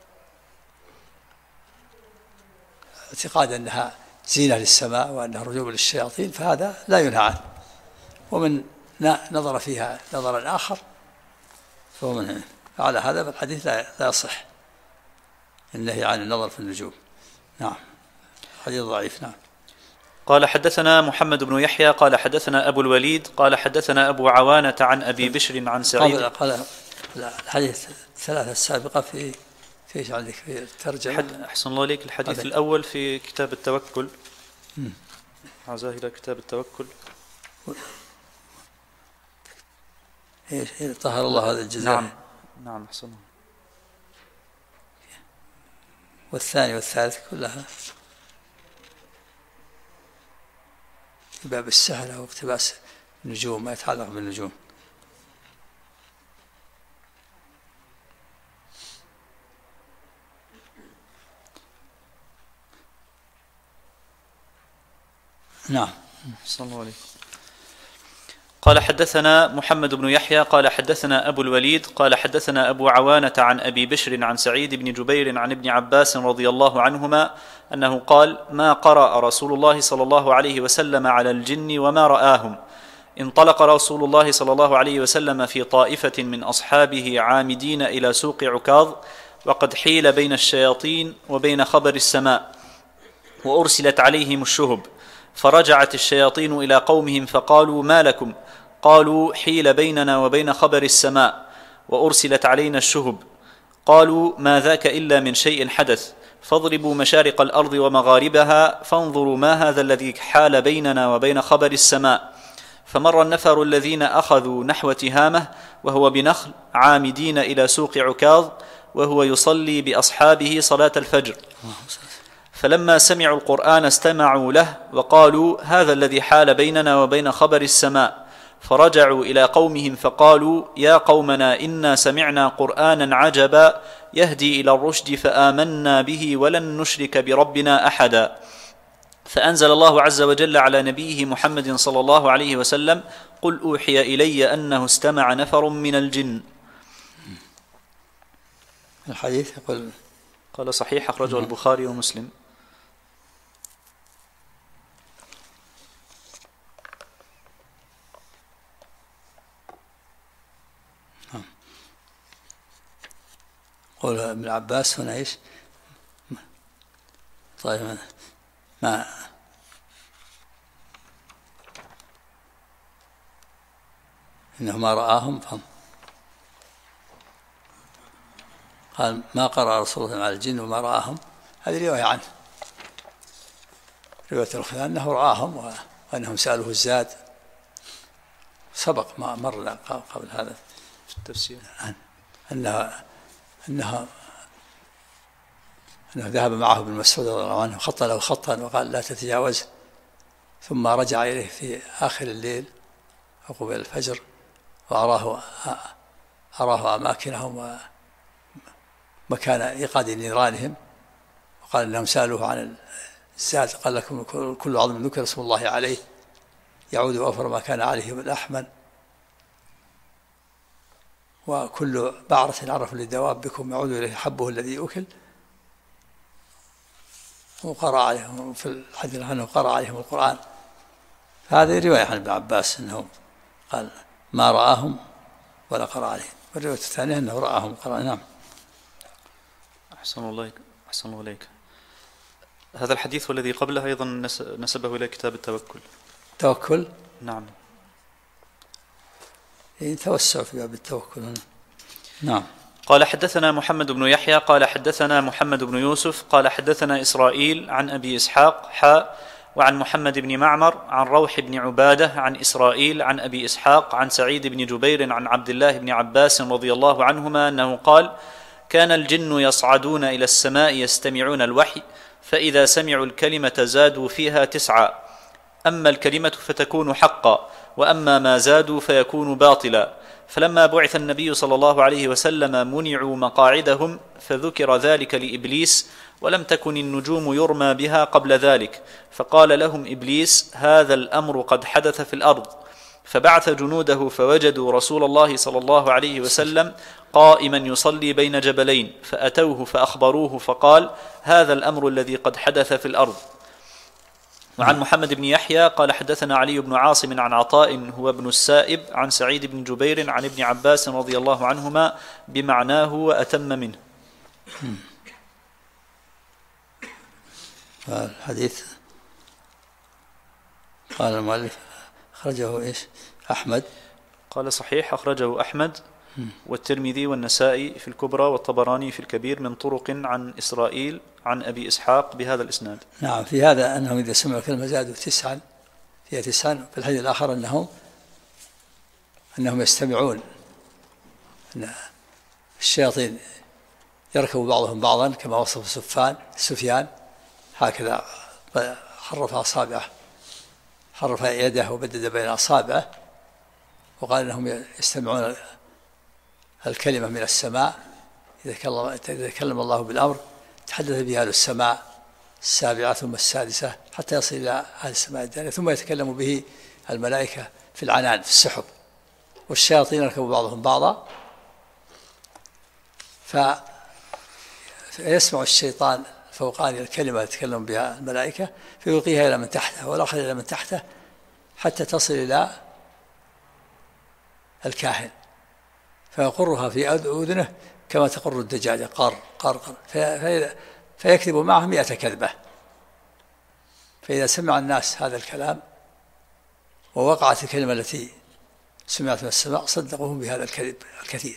اعتقاد أنها زينة للسماء وأنها رجوم للشياطين، فهذا لا ينهى عنه. ومن نظر فيها نظرا آخر فهو منه. على هذا فالحديث لا يصح النهي عن النظر في النجوم. نعم، حديث ضعيف. نعم. قال: حدثنا محمد بن يحيى قال حدثنا أبو الوليد قال حدثنا أبو عوانة عن أبي بشر عن سعيد. قال الحديث الثلاثة السابقة في ايش عندك في الترجمة؟ أحسن الله إليك. الحديث الأول في كتاب التوكل، عزاه إلى كتاب التوكل. طهر الله هذا الجزاء. نعم أحسن. والثاني والثالث كلها في باب السهلة واقتباس النجوم، ما يتعلق بالنجوم. نعم. صلى الله عليه. قال: حدثنا محمد بن يحيى قال حدثنا أبو الوليد قال حدثنا أبو عوانة عن أبي بشر عن سعيد بن جبير عن ابن عباس رضي الله عنهما أنه قال: ما قرأ رسول الله صلى الله عليه وسلم على الجن وما رآهم. انطلق رسول الله صلى الله عليه وسلم في طائفة من أصحابه عامدين إلى سوق عكاظ، وقد حيل بين الشياطين وبين خبر السماء، وأرسلت عليهم الشهب. فرجعت الشياطين إلى قومهم فقالوا: ما لكم؟ قالوا: حيل بيننا وبين خبر السماء وأرسلت علينا الشهب. قالوا: ما ذاك إلا من شيء حدث، فاضربوا مشارق الأرض ومغاربها فانظروا ما هذا الذي حال بيننا وبين خبر السماء. فمر النفر الذين أخذوا نحو تهامة وهو بنخل عامدين إلى سوق عكاظ وهو يصلي بأصحابه صلاة الفجر، فلما سمعوا القرآن استمعوا له وقالوا: هذا الذي حال بيننا وبين خبر السماء. فرجعوا إلى قومهم فقالوا: يا قومنا إنا سمعنا قرآنا عجبا يهدي إلى الرشد فآمنا به ولن نشرك بربنا أحدا. فأنزل الله عز وجل على نبيه محمد صلى الله عليه وسلم: قل أوحي إلي أنه استمع نفر من الجن. الحديث قال: صحيح، أخرجه البخاري ومسلم. قول ابن عباس هنا ايش؟ طيب، ما إنه ما رآهم قال: ما قرأ رسول الله على الجن وما رآهم. هذه رواية عنه، رواية الأخرى أنه رآهم وأنهم سألوه الزاد. سبق ما مر قبل هذا في التفسير أنه ذهب معه ابن مسعود رضي الله عنه، خط له خطا وقال لا تتجاوز، ثم رجع إليه في آخر الليل أو قبل الفجر وأراه أماكنهم ومكان إيقاد نيرانهم، وقال إنهم سألوه عن الزاد، قال لكم كل عظم ذكر اسم الله عليه يعود أوفر ما كان عليه بالأحمل، وكل بعرة عرف لدوابكم يعود إليه حبه الذي أكل. وقرأ عليهم في الحديث عنه قرأ عليهم القرآن. هذه رواية عن ابن عباس أنه قال ما رآهم ولا قرأ عليهم، والرواية الثانية أنه رآهم قرأ. نعم. أحسن الله إليك. هذا الحديث والذي قبله أيضا نسبه إلى كتاب التوكل. نعم. توسع في باب التوكل. نعم. قال حدثنا محمد بن يحيى قال حدثنا محمد بن يوسف قال حدثنا إسرائيل عن أبي إسحاق وعن محمد بن معمر عن روح بن عبادة عن إسرائيل عن أبي إسحاق عن سعيد بن جبير عن عبد الله بن عباس رضي الله عنهما أنه قال كان الجن يصعدون إلى السماء يستمعون الوحي، فإذا سمعوا الكلمة زادوا فيها 9، أما الكلمة فتكون حقا، وأما ما زادوا فيكون باطلا. فلما بعث النبي صلى الله عليه وسلم منعوا مقاعدهم، فذكر ذلك لإبليس، ولم تكن النجوم يرمى بها قبل ذلك، فقال لهم إبليس هذا الأمر قد حدث في الأرض. فبعث جنوده فوجدوا رسول الله صلى الله عليه وسلم قائما يصلي بين جبلين، فأتوه فأخبروه فقال هذا الأمر الذي قد حدث في الأرض. وعن محمد بن يحيى قال حدثنا علي بن عاصم عن عطاء هو ابن السائب عن سعيد بن جبير عن ابن عباس رضي الله عنهما بمعناه وأتم منه. الحديث قال المؤلف أخرجه إيش؟ أحمد. قال صحيح، أخرجه أحمد والترمذي والنسائي في الكبرى والطبراني في الكبير من طرق عن إسرائيل عن أبي إسحاق بهذا الإسناد. نعم. في هذا أنهم إذا سمعوا كلمة زادوا 9، فيها 9. في الحديث الآخر أنهم يستمعون، أن الشياطين يركب بعضهم بعضا كما وصف سفيان هكذا، حرف أصابعه، حرف يده وبدد بين أصابعه، وقال أنهم يستمعون الكلمة من السماء، إذا كلم الله بالأمر تحدث به أهل السماء السابعة ثم السادسة حتى يصل إلى أهل السماء الدنيا، ثم يتكلم به الملائكة في العنان في السحب، والشياطين يركب بعضهم بعضا، فيسمع الشيطان فوقاني الكلمة يتكلم بها الملائكة فيلقيها إلى من تحته والآخر إلى من تحته حتى تصل إلى الكاهن فيقرها في أذنه كما تقر الدجاجة قر قر قر، فيكذب معه 100 كذبة. فإذا سمع الناس هذا الكلام ووقعت الكلمة التي سمعت من السماء صدقوهم بهذا الكذب الكثير،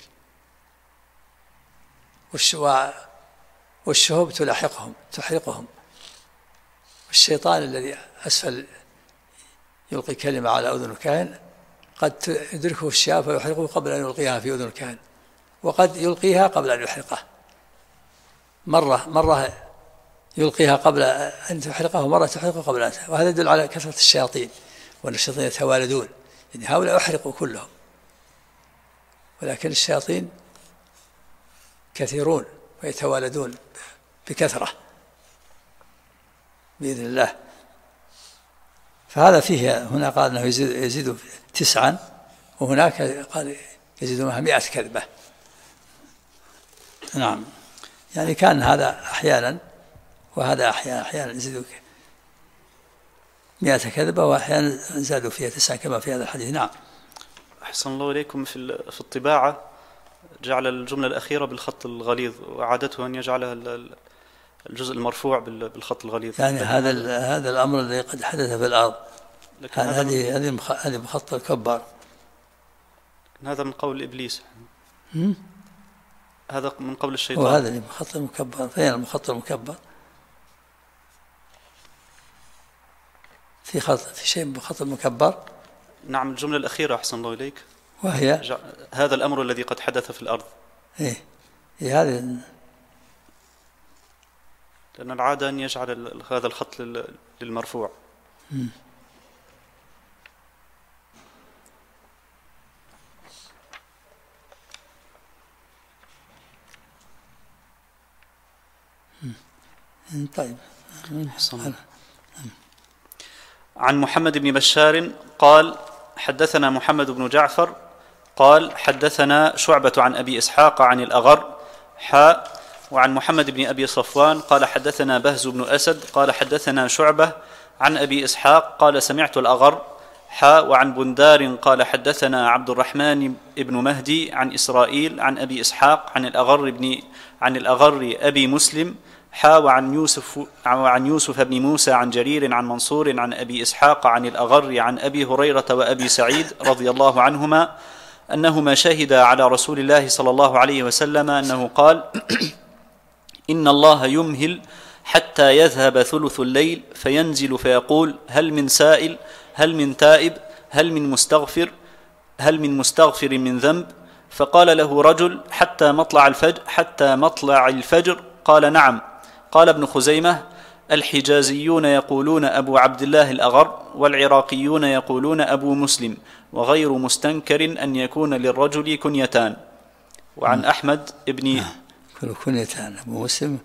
والشهب تحرقهم، والشيطان الذي أسفل يلقي كلمة على أذن الكاهن قد يدركه الشهاب فيحرقه قبل أن يلقيها في أذن الكاهن، وقد يلقيها قبل أن يحرقه، مرة يلقيها قبل أن تحرقه ومرة تحرقه قبل أن تحرقه. وهذا يدل على كثرة الشياطين، وأن الشياطين يتوالدون، يعني هؤلاء أحرقوا كلهم، ولكن الشياطين كثيرون ويتوالدون بكثرة بإذن الله. فهذا فيه هنا قال أنه يزيد 9، وهناك قال يزيد معها 100 كذبة. نعم. يعني كان هذا أحيانا وهذا أحيانا يزيد 100 كذبة، وأحيانا زادوا فيها 9 كما في هذا الحديث. نعم. أحسن الله إليكم. في الطباعة جعل الجملة الأخيرة بالخط الغليظ، وعادته أن يجعلها الجزء المرفوع بالخط الغليظ. يعني هذا الأمر الذي قد حدث في الأرض، هذه بخط الكبار. هذا من قول إبليس، هذا من قول الشيطان. وهذا اللي بخط المكبر. فين الخط المكبر؟ في شيء بخط المكبر. نعم، الجملة الأخيرة أحسن الله إليك، وهي هذا الأمر الذي قد حدث في الأرض. هذه لأن العادة أن يجعل هذا الخط للمرفوع. طيب. عن محمد بن بشار قال حدثنا محمد بن جعفر قال حدثنا شعبة عن أبي إسحاق عن الأغر وعن محمد بن أبي صفوان قال حدثنا بهز بن أسد قال حدثنا شعبة عن أبي إسحاق قال سمعت الأغر وعن بندار قال حدثنا عبد الرحمن بن مهدي عن إسرائيل عن أبي إسحاق عن الأغر أبي مسلم وعن يوسف بن موسى عن جرير عن منصور عن أبي إسحاق عن الأغر عن أبي هريرة وأبي سعيد رضي الله عنهما أنهما شهدا على رسول الله صلى الله عليه وسلم أنه قال إن الله يمهل حتى يذهب ثلث الليل فينزل فيقول هل من سائل هل من تائب هل من مستغفر من ذنب فقال له رجل حتى مطلع الفجر قال نعم. قال ابن خزيمة الحجازيون يقولون أبو عبد الله الأغر والعراقيون يقولون أبو مسلم وغير مستنكر أن يكون للرجل كنيتان. وعن أحمد ابن كنيتان أبو مسلم.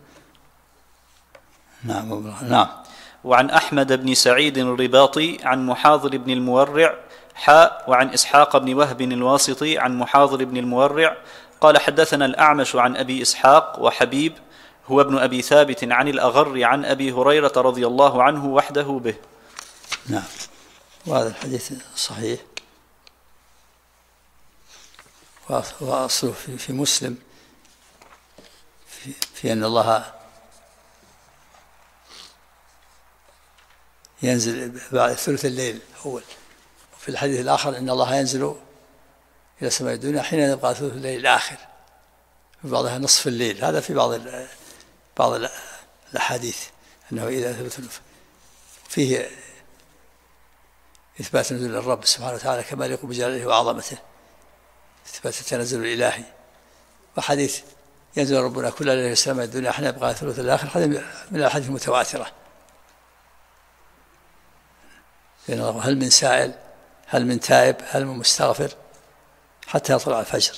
نعم. وعن أحمد بن سعيد الرباطي عن محاضر بن المورع وعن إسحاق بن وهب الواسطي عن محاضر بن المورع قال حدثنا الأعمش عن أبي إسحاق وحبيب هو ابن أبي ثابت عن الأغر عن أبي هريرة رضي الله عنه وحده به. نعم. وهذا الحديث صحيح وأصله في مسلم في أن الله ينزل بعد ثلث الليل أول. وفي الحديث الآخر إن الله ينزل إلى سماء الدنيا حين يبقى ثلث الليل الآخر في بعضها نصف الليل. هذا في بعض الأحاديث أنه إذا ثلث فيه إثبات نزول الرب سبحانه وتعالى كما يليق بجلاله وعظمته، إثبات التنزل الإلهي. وحديث ينزل ربنا كل ليلة إلى سماء الدنيا حين يبقى ثلث الآخر هذا من الأحاديث المتواترة. هل من سائل هل من تائب هل من مستغفر حتى يطلع الفجر.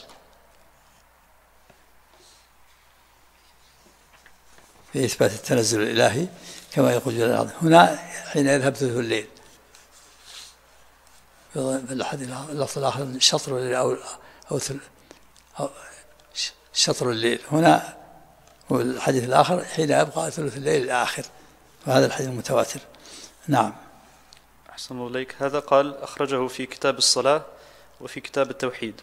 في إثبات التنزل الإلهي كما يقول جل وعلا. هنا حين يذهب ثلث الليل في اللفظ الآخر شطر الليل أو شطر الليل. هنا والحديث الآخر حين يبقى ثلث الليل الآخر، وهذا الحديث المتواتر. نعم. أحسن الله إليك. هذا قال أخرجه في كتاب الصلاة وفي كتاب التوحيد.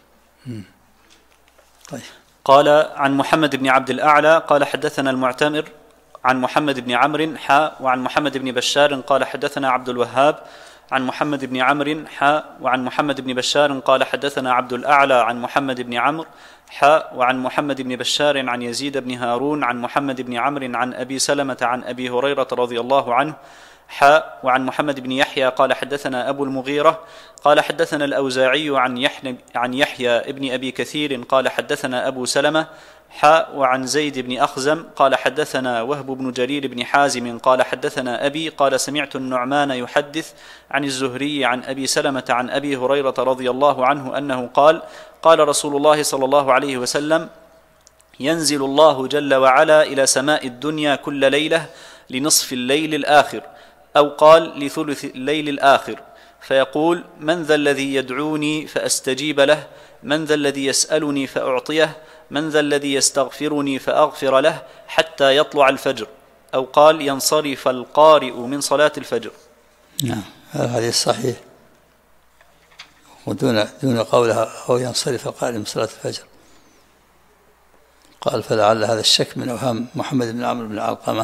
طيب. قال عن محمد بن عبد الأعلى قال حدثنا المعتمر عن محمد بن عمرو وعن محمد بن بشار قال حدثنا عبد الوهاب عن محمد بن عمرو وعن محمد بن بشار قال حدثنا عبد الأعلى عن محمد بن عمرو وعن محمد بن بشار عن يزيد بن هارون عن محمد بن عمرو عن أبي سلمة عن أبي هريرة رضي الله عنه وعن محمد بن يحيى قال حدثنا أبو المغيرة قال حدثنا الأوزاعي عن يحيى ابن أبي كثير قال حدثنا أبو سلمة وعن زيد بن أخزم قال حدثنا وهب بن جرير بن حازم قال حدثنا أبي قال سمعت النعمان يحدث عن الزهري عن أبي سلمة عن أبي هريرة رضي الله عنه أنه قال قال رسول الله صلى الله عليه وسلم ينزل الله جل وعلا إلى سماء الدنيا كل ليلة لنصف الليل الآخر أو قال لثلث الليل الآخر فيقول من ذا الذي يدعوني فأستجيب له من ذا الذي يسألني فأعطيه من ذا الذي يستغفرني فأغفر له حتى يطلع الفجر أو قال ينصرف القارئ من صلاة الفجر. نعم. هذا حديث صحيح ودون قولها أو ينصرف القارئ من صلاة الفجر. قال فلعل هذا الشك من أوهام محمد بن عمرو بن علقمة.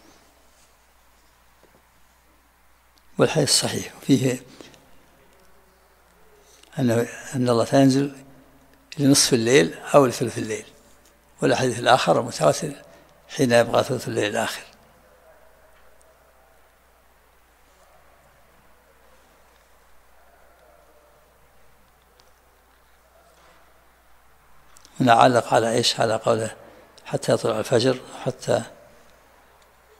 والحديث صحيح فيه أن الله تنزل لنصف الليل أو لثلث الليل، والحديث الآخر متواتر حين يبقى ثلث الليل الآخر. هنا علق على إيش؟ على قوله حتى يطلع الفجر حتى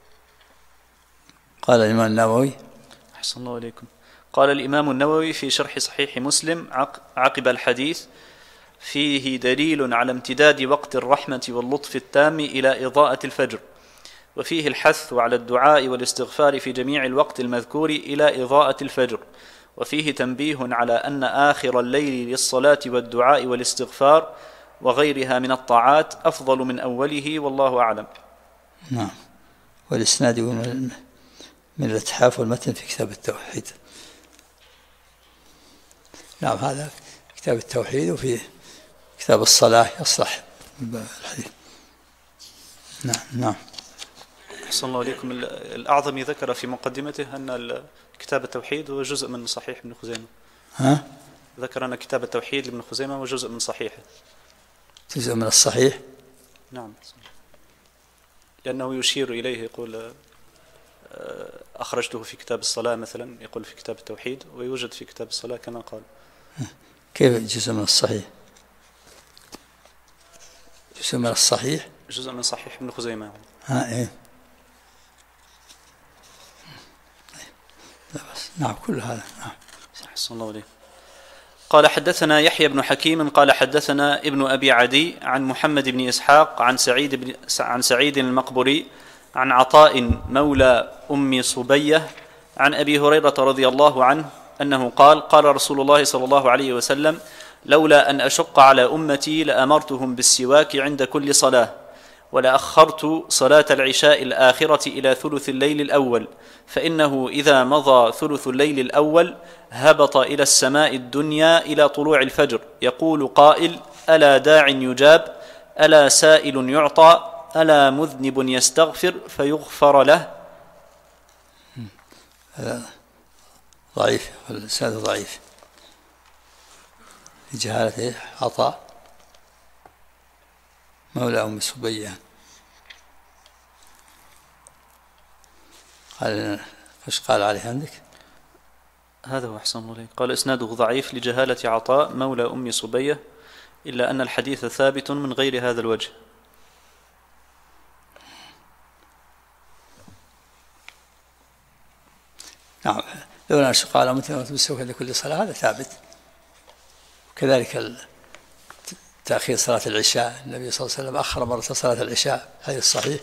قال الإمام النووي أحسن الله إليكم. قال الإمام النووي في شرح صحيح مسلم عقب الحديث: فيه دليل على امتداد وقت الرحمة واللطف التام إلى إضاءة الفجر، وفيه الحث على الدعاء والاستغفار في جميع الوقت المذكور إلى إضاءة الفجر، وفيه تنبيه على أن آخر الليل للصلاة والدعاء والاستغفار وغيرها من الطاعات أفضل من أوله، والله أعلم. نعم. والإسناد من الإتحاف والمتن في كتاب التوحيد. نعم، هذا كتاب التوحيد، وفي كتاب الصلاة يصلح الحديث. نعم. أحسن الله عليكم. الأعظمي ذكر في مقدمته أن كتاب التوحيد هو جزء من صحيح ابن خزيمة. ذكر أن كتاب التوحيد لابن خزيمة هو جزء من صحيحه. جزء من الصحيح؟ نعم، لأنه يشير إليه، يقول أخرجته في كتاب الصلاة مثلا، يقول في كتاب التوحيد، ويوجد في كتاب الصلاة كما قال. كيف جزء من الصحيح؟ جزء من الصحيح؟ جزء من صحيح ابن خزيمة. إيه. لا بس. نعم، كل هذا. نعم. أحسن الله عليه. قال حدثنا يحيى بن حكيم قال حدثنا ابن أبي عدي عن محمد بن إسحاق عن سعيد المقبري عن عطاء مولى أم صبية عن أبي هريرة رضي الله عنه أنه قال: قال رسول الله صلى الله عليه وسلم: لولا أن أشق على أمتي لأمرتهم بالسواك عند كل صلاة، ولأخرت صلاة العشاء الآخرة إلى ثلث الليل الأول، فإنه إذا مضى ثلث الليل الأول هبط إلى السماء الدنيا إلى طلوع الفجر، يقول قائل: ألا داع يجاب، ألا سائل يعطى، ألا مذنب يستغفر فيغفر له. ضعيف، والإسناد ضعيف لجهالته. عطاء مولى أم صبية. ايش قال عليه عندك؟ هذا هو أحسن الله. قال إسناده ضعيف لجهالة عطاء مولى أم صبية، إلا أن الحديث ثابت من غير هذا الوجه. نعم، لولا أن أشق على أمتي بالسواك عند كل صلاة، هذا ثابت. وكذلك تأخير صلاة العشاء، النبي صلى الله عليه وسلم أخر مرة صلاة العشاء، هذا الصحيح.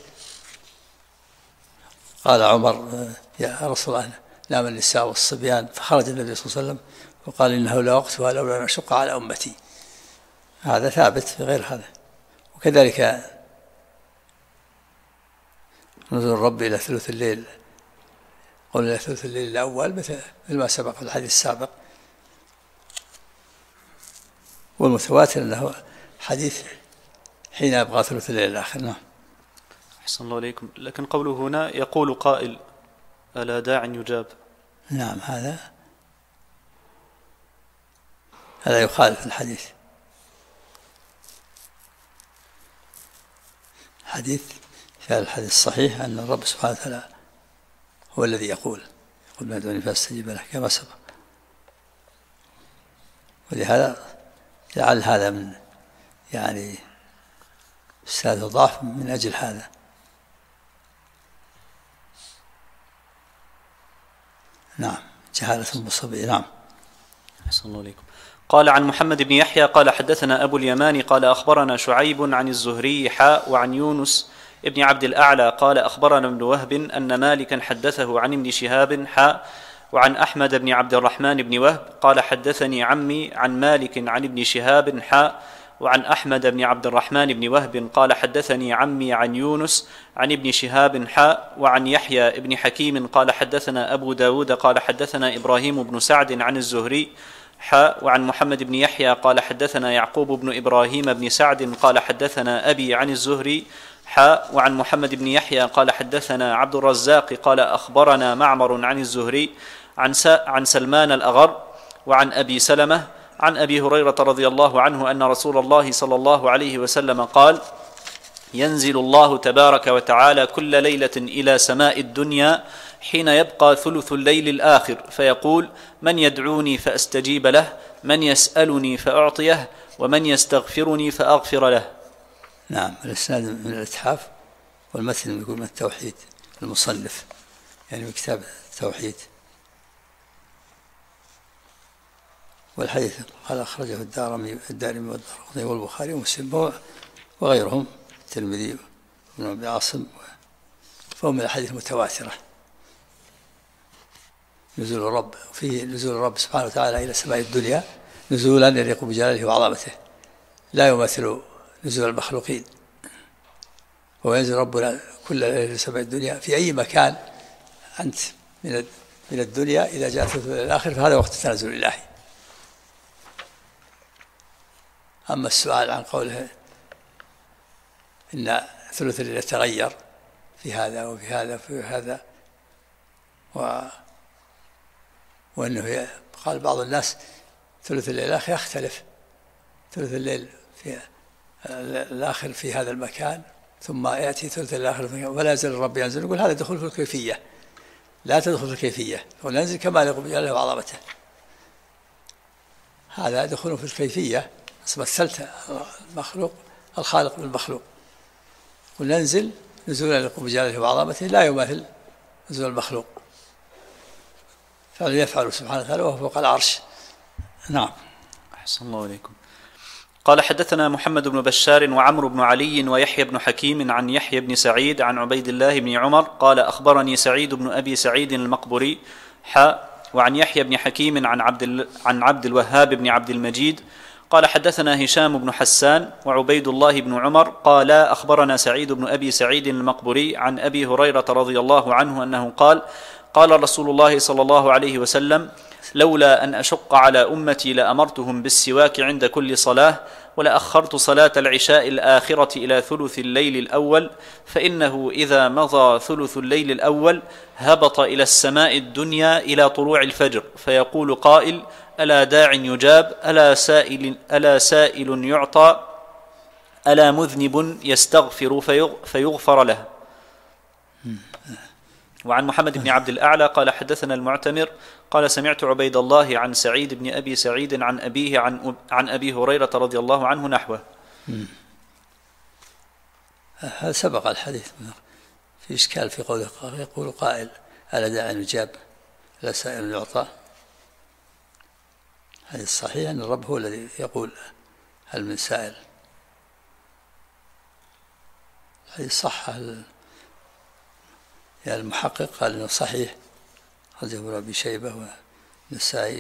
قال عمر: يا رسول الله، نام النساء والصبيان، فخرج النبي صلى الله عليه وسلم وقال: إنه لا وقتها لولا أن أشق على أمتي. هذا ثابت في غير هذا. وكذلك نزول الرب إلى ثلث الليل، قل إلى ثلث الليل الأول، مثل ما سبق في الحديث السابق. والمتواتر أنه حديث حين يبقى ثلث الليل الآخر. نعم. أحسن الله عليكم. لكن قوله هنا يقول قائل: ألا داع يجاب. نعم، هذا يخالف الحديث. في الحديث الصحيح أن الرب سبحانه وتعالى هو الذي يقول: ما دوني فاستجيب له، كما سبق. ولهذا جعل هذا من استاذ ضعف من أجل هذا. نعم، جهالة المصبي. نعم. أحسن الله عليكم. قال عن محمد بن يحيى قال حدثنا أبو اليمان قال أخبرنا شعيب عن الزهري وعن يونس ابن عبد الأعلى قال أخبرنا ابن وهب أن مالكا حدثه عن ابن شهاب وعن أحمد بن عبد الرحمن بن وهب قال حدثني عمي عن مالك عن ابن شهاب وعن أحمد بن عبد الرحمن بن وهب قال حدثني عمي عن يونس عن ابن شهاب وعن يحيى ابن حكيم قال حدثنا أبو داود قال حدثنا إبراهيم بن سعد عن الزهري وعن محمد بن يحيى قال حدثنا يعقوب بن إبراهيم بن سعد قال حدثنا أبي عن الزهري وعن محمد بن يحيى قال حدثنا عبد الرزاق قال أخبرنا معمر عن الزهري عن سلمان الأغر وعن أبي سلمة عن أبي هريرة رضي الله عنه أن رسول الله صلى الله عليه وسلم قال: ينزل الله تبارك وتعالى كل ليلة إلى سماء الدنيا حين يبقى ثلث الليل الآخر فيقول: من يدعوني فأستجيب له، من يسألني فأعطيه، ومن يستغفرني فأغفر له. نعم، الإسناد من الإتحاف، والمتن يقول من التوحيد المصنف. يعني من كتاب التوحيد. والحديث قال أخرجه الدارمي والدارقطني والبخاري ومسلم وغيرهم، الترمذي وابن أبي عاصم، فهو من الأحاديث المتواترة. نزول الرب، فيه نزول الرب سبحانه وتعالى إلى سماء الدنيا نزولا يليق بجلاله وعظمته، لا يمثل نزول المخلوقين. وينزل ربنا كل ليلة إلى سماء الدنيا في أي مكان أنت من الدنيا إذا جاءت الآخر، فهذا وقت التنزل الإلهي. أما السؤال عن قوله إن ثلث الليل يتغير في هذا وفي هذا وفي هذا، وأنه قال بعض الناس ثلث الليل الآخر يختلف، ثلث الليل في الآخر في هذا المكان ثم يأتي ثلث الآخر في المكان ولا يزال الرب ينزل. يقول هذا دخول في الكيفية، لا تدخل في الكيفية، وننزل كما يليق بجلاله وعظمته. هذا دخول في الكيفية، مثلت المخلوق الخالق بالمخلوق. وننزل نزولا يليق بجلاله وعظمته لا يماثل نزول المخلوق، فعل يفعل سبحانه وتعالى وهو فوق العرش. نعم. أحسن الله إليكم. قال حدثنا محمد بن بشار وعمرو بن علي ويحيى بن حكيم عن يحيى بن سعيد عن عبيد الله بن عمر قال أخبرني سعيد بن أبي سعيد المقبري وعن يحيى بن حكيم عن عبد الوهاب بن عبد المجيد قال حدثنا هشام بن حسان وعبيد الله بن عمر قال أخبرنا سعيد بن أبي سعيد المقبري عن أبي هريرة رضي الله عنه أنه قال قال رسول الله صلى الله عليه وسلم لولا أن أشق على أمتي لأمرتهم بالسواك عند كل صلاة ولأخرت صلاة العشاء الآخرة إلى ثلث الليل الأول، فإنه إذا مضى ثلث الليل الأول هبط إلى السماء الدنيا إلى طلوع الفجر فيقول قائل ألا داع يجاب، ألا سائل يعطى، ألا مذنب يستغفر فيغفر له. وعن محمد بن عبد الأعلى قال حدثنا المعتمر قال سمعت عبيد الله عن سعيد بن أبي سعيد عن أبيه عن أبي هريرة رضي الله عنه نحوه. هذا سبق الحديث، في إشكال في قوله يقول قائل ألا داع يجاب لا سائل يعطى. هذا الصحيح أن الرب هو الذي يقول هل من سائل. هذه صح. يعني المحقق قال إنه صحيح، أخرجه ابن أبي شيبة والنسائي،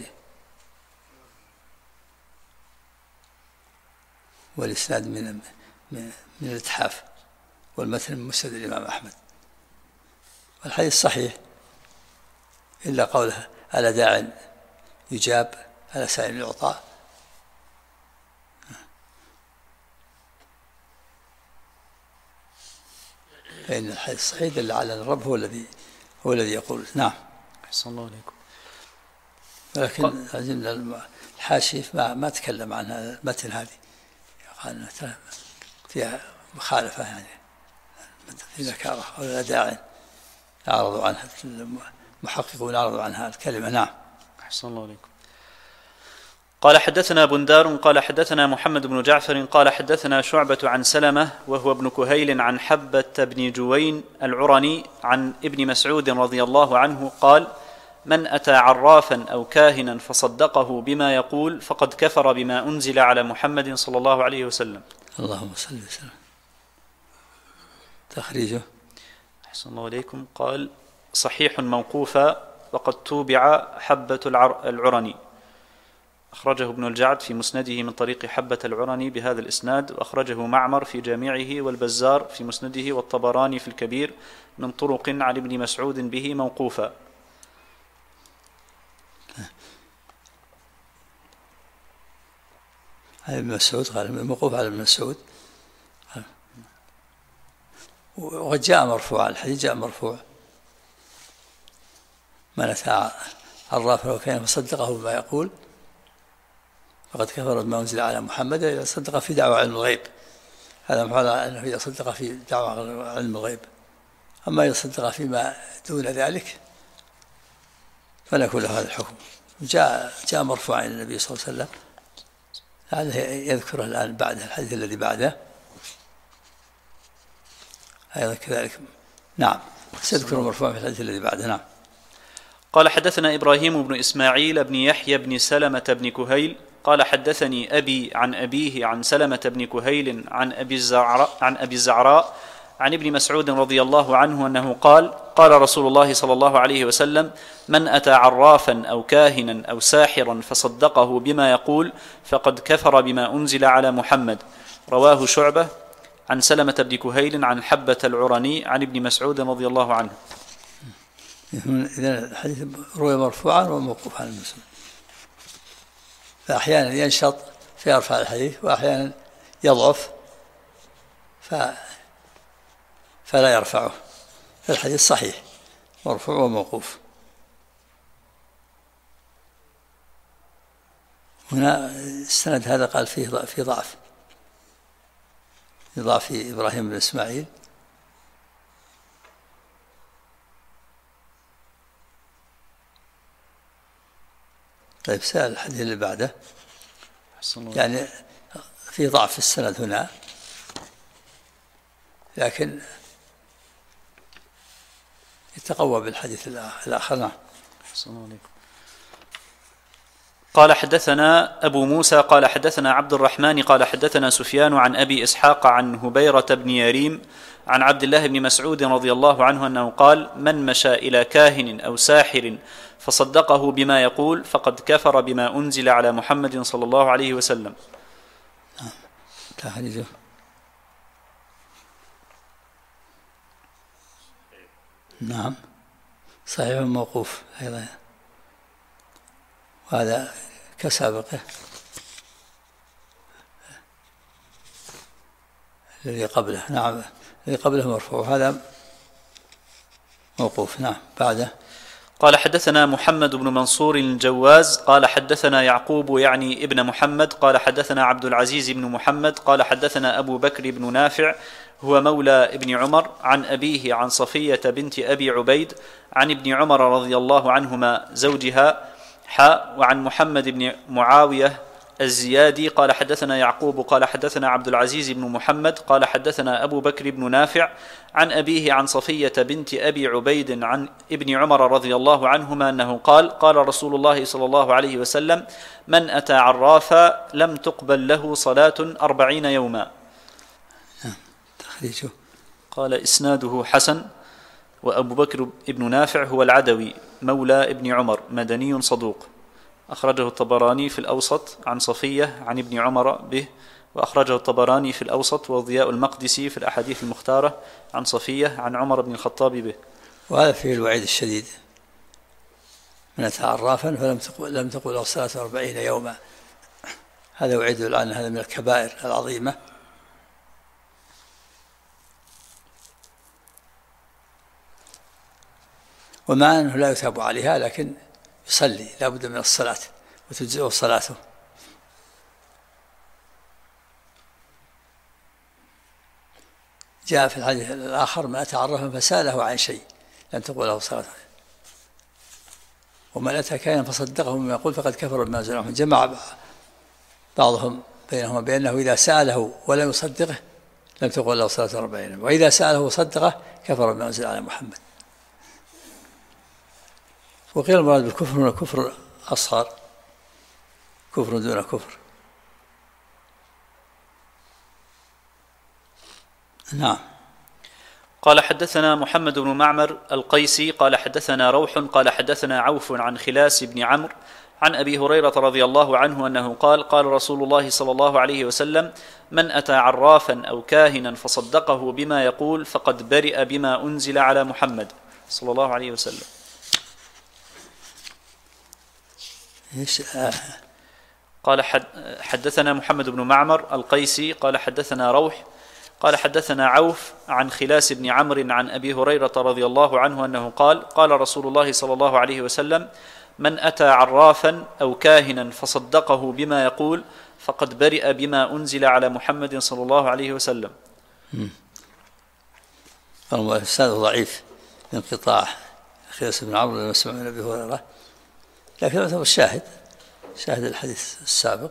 والإسناد من الإتحاف، والمتن من مسند الإمام أحمد. والحديث صحيح إلا قوله ألا داع يجاب ألا سائل يعطى. فإن الحديث الصحيح دل على أن الرب هو الذي يقول. نعم. أحسن الله عليكم. ولكن الحاشي ما تكلم عن المتن هذه، قال فيها مخالفة، يعني في ذكاره أو لا داعي يعرضوا عنها المحققون، يعرضوا عنها الكلمة. نعم. أحسن الله عليكم. قال حدثنا بندار قال حدثنا محمد بن جعفر قال حدثنا شعبة عن سلمة وهو ابن كهيل عن حبة بن جوين العرني عن ابن مسعود رضي الله عنه قال من أتى عرافا أو كاهنا فصدقه بما يقول فقد كفر بما أنزل على محمد صلى الله عليه وسلم. اللهم صل وسلم. تخريجه. أحسن الله عليكم. قال صحيح موقوفا وقد توبع حبة العرني، أخرجه ابن الجعد في مسنده من طريق حبة العرني بهذا الإسناد، وأخرجه معمر في جامعه والبزار في مسنده والطبراني في الكبير من طرق عن ابن مسعود به موقوفا. على ابن مسعود قال موقوف على ابن مسعود، وقد جاء مرفوعا، الحديث جاء مرفوع من أتى عرافا وكان فصدقه بما يقول فقد كفر بما أنزل على محمد إذا صدق في دعوى علم الغيب. هذا معنى أنه إذا صدق في دعوى علم الغيب. أما إذا صدق فيما دون ذلك فلا يكون له هذا الحكم. جاء مرفوعا إلى النبي صلى الله عليه وسلم، لعله يذكره الآن بعد الحديث الذي بعده أيضا كذلك. نعم. سيذكر مرفوع في الحديث الذي بعده. نعم. قال حدثنا إبراهيم بن إسماعيل بن يحيى بن سلمة بن كهيل قال حدثني أبي عن أبيه عن سلمة بن كهيل عن أبي الزعراء عن ابن مسعود رضي الله عنه أنه قال قال رسول الله صلى الله عليه وسلم من أتى عرافا أو كاهنا أو ساحرا فصدقه بما يقول فقد كفر بما أنزل على محمد. رواه شعبة عن سلمة بن كهيل عن حبة العرني عن ابن مسعود رضي الله عنه. إذن الحديث روي مرفوعا وموقوفا عن المسلم، فأحيانا ينشط فيرفع الحديث وأحيانا يضعف فلا يرفعه، فالحديث صحيح مرفوع وموقوف. هنا السند هذا قال فيه ضعف إبراهيم بن إسماعيل. طيب سأل الحديث اللي بعده يعني في ضعف في السند هنا، لكن يتقوى بالحديث الآخر. نعم. قال حدثنا أبو موسى قال حدثنا عبد الرحمن قال حدثنا سفيان عن أبي إسحاق عن هبيرة بن يريم عن عبد الله بن مسعود رضي الله عنه أنه قال من مشى إلى كاهن أو ساحر فصدقه بما يقول فقد كفر بما أنزل على محمد صلى الله عليه وسلم. نعم صحيح موقوف أيضا، وهذا كسابقه الذي قبله. نعم الذي قبله مرفوع، هذا موقوف. نعم. بعده قال حدثنا محمد بن منصور الجواز قال حدثنا يعقوب يعني ابن محمد قال حدثنا عبد العزيز بن محمد قال حدثنا أبو بكر بن نافع هو مولى ابن عمر عن أبيه عن صفية بنت أبي عبيد عن ابن عمر رضي الله عنهما زوجها وعن محمد بن معاوية الزيادي قال حدثنا يعقوب قال حدثنا عبد العزيز بن محمد قال حدثنا أبو بكر بن نافع عن أبيه عن صفية بنت أبي عبيد عن ابن عمر رضي الله عنهما أنه قال قال رسول الله صلى الله عليه وسلم من أتى عرافا لم تقبل له صلاة 40 يوما. تخريجه قال إسناده حسن. وأبو بكر بن نافع هو العدوي مولى ابن عمر مدني صدوق، أخرجه الطبراني في الأوسط عن صفية عن ابن عمر به، وأخرجه الطبراني في الأوسط وضياء المقدسي في الأحاديث المختارة عن صفية عن عمر بن الخطاب به. وهذا فيه الوعيد الشديد، من أتى عرافا فلم تقل له صلاة 40 يوما، هذا وعيد الآن، هذا من الكبائر العظيمة. ومع أنه لا يثاب عليها لكن يصلي، لا بد من الصلاة وتجزئه صلاته. جاء في الحديث الآخر من أتى عرافا فسأله عن شيء لم تقل له صلاة، ومن أتى كائنا فصدقه بما يقول فقد كفر بما أنزل على محمد. جمع بعضهم بينهما بأنه إذا سأله ولم يصدقه لم تقل له صلاة 40، وإذا سأله وصدقه كفر بما أنزل على محمد. وقيل المراد بالكفر هنا كفر أصغر، كفر دون كفر. نعم. قال حدثنا محمد بن معمر القيسي قال حدثنا روح قال حدثنا عوف عن خلاس بن عمرو عن أبي هريرة رضي الله عنه أنه قال قال رسول الله صلى الله عليه وسلم من أتى عرافا أو كاهنا فصدقه بما يقول فقد برئ بما أنزل على محمد صلى الله عليه وسلم. قال حدثنا محمد بن معمر القيسي قال حدثنا روح قال حدثنا عوف عن خلاس بن عمرو عن أبي هريرة رضي الله عنه أنه قال قال رسول الله صلى الله عليه وسلم من أتى عرافا أو كاهنا فصدقه بما يقول فقد برئ بما أنزل على محمد صلى الله عليه وسلم. الإسناد ضعيف انقطاع خلاس بن عمرو المسموع من أبي هريرة، لكن هو شاهد الحديث السابق.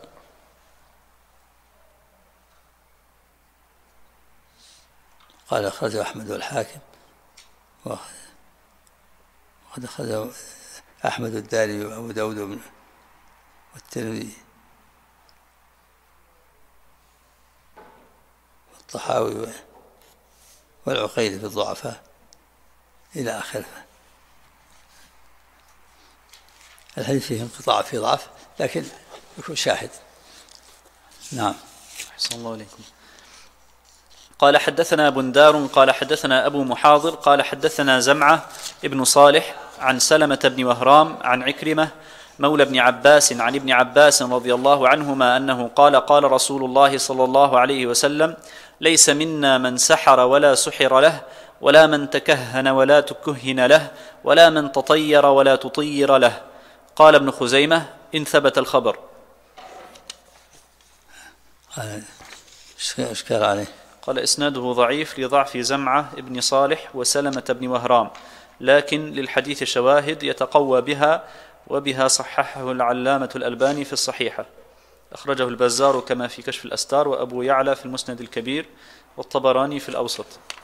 قال أخرجه أحمد والحاكم وقد أخذه أحمد الدارمي وأبو داود والترمذي والطحاوي والعقيلي في الضعفاء إلى آخره. الحديث فيه انقطاع في ضعف لكن يكون شاهد. نعم. أحسن الله عليكم. قال حدثنا بندار قال حدثنا أبو محاضر قال حدثنا زمعة ابن صالح عن سلمة بن وهرام عن عكرمة مولى ابن عباس عن ابن عباس رضي الله عنهما أنه قال قال رسول الله صلى الله عليه وسلم ليس منا من سحر ولا سحر له ولا من تكهن ولا تكهن له ولا من تطير ولا تطير له. قال ابن خزيمة إن ثبت الخبر. إشكال عليه. قال إسناده ضعيف لضعف زمعة ابن صالح وسلمة بن وهرام، لكن للحديث شواهد يتقوى بها، وبها صححه العلامة الألباني في الصحيحة. أخرجه البزار كما في كشف الأستار، وأبو يعلى في المسند الكبير، والطبراني في الأوسط.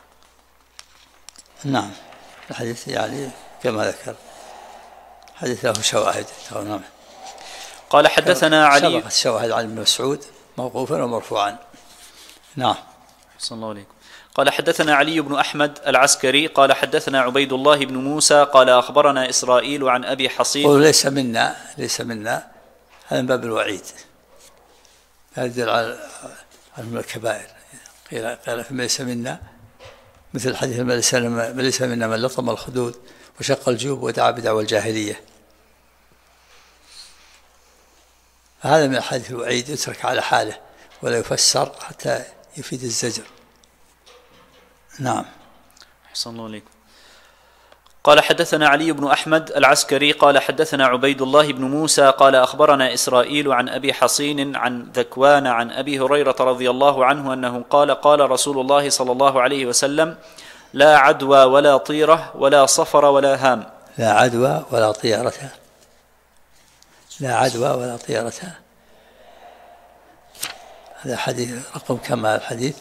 نعم. الحديث يعني كما ذكر حديث له شواهد. نعم. قال حدثنا علي. سبقت شواهد عن ابن مسعود موقوفا ومرفوعا. نعم. أحسن الله عليكم. قال حدثنا علي بن أحمد العسكري قال حدثنا عبيد الله بن موسى قال أخبرنا إسرائيل عن أبي حصين. ليس منا هذا من باب الوعيد، هذا يدل على الكبائر. قال ليس منا مثل حديث ليس منا من لطم الخدود وشق الجيوب ودعا بدعوى الجاهلية. هذا من حديث الوعيد يترك على حاله ولا يفسر حتى يفيد الزجر. نعم. أحسن الله عليكم. قال حدثنا علي بن أحمد العسكري قال حدثنا عبيد الله بن موسى قال أخبرنا إسرائيل عن أبي حصين عن ذكوان عن أبي هريرة رضي الله عنه أنه قال قال رسول الله صلى الله عليه وسلم لا عدوى ولا طيرة ولا صفر ولا هام. لا عدوى ولا طيرة. لا عدوى ولا طيرة. هذا حديث رقم كما الحديث.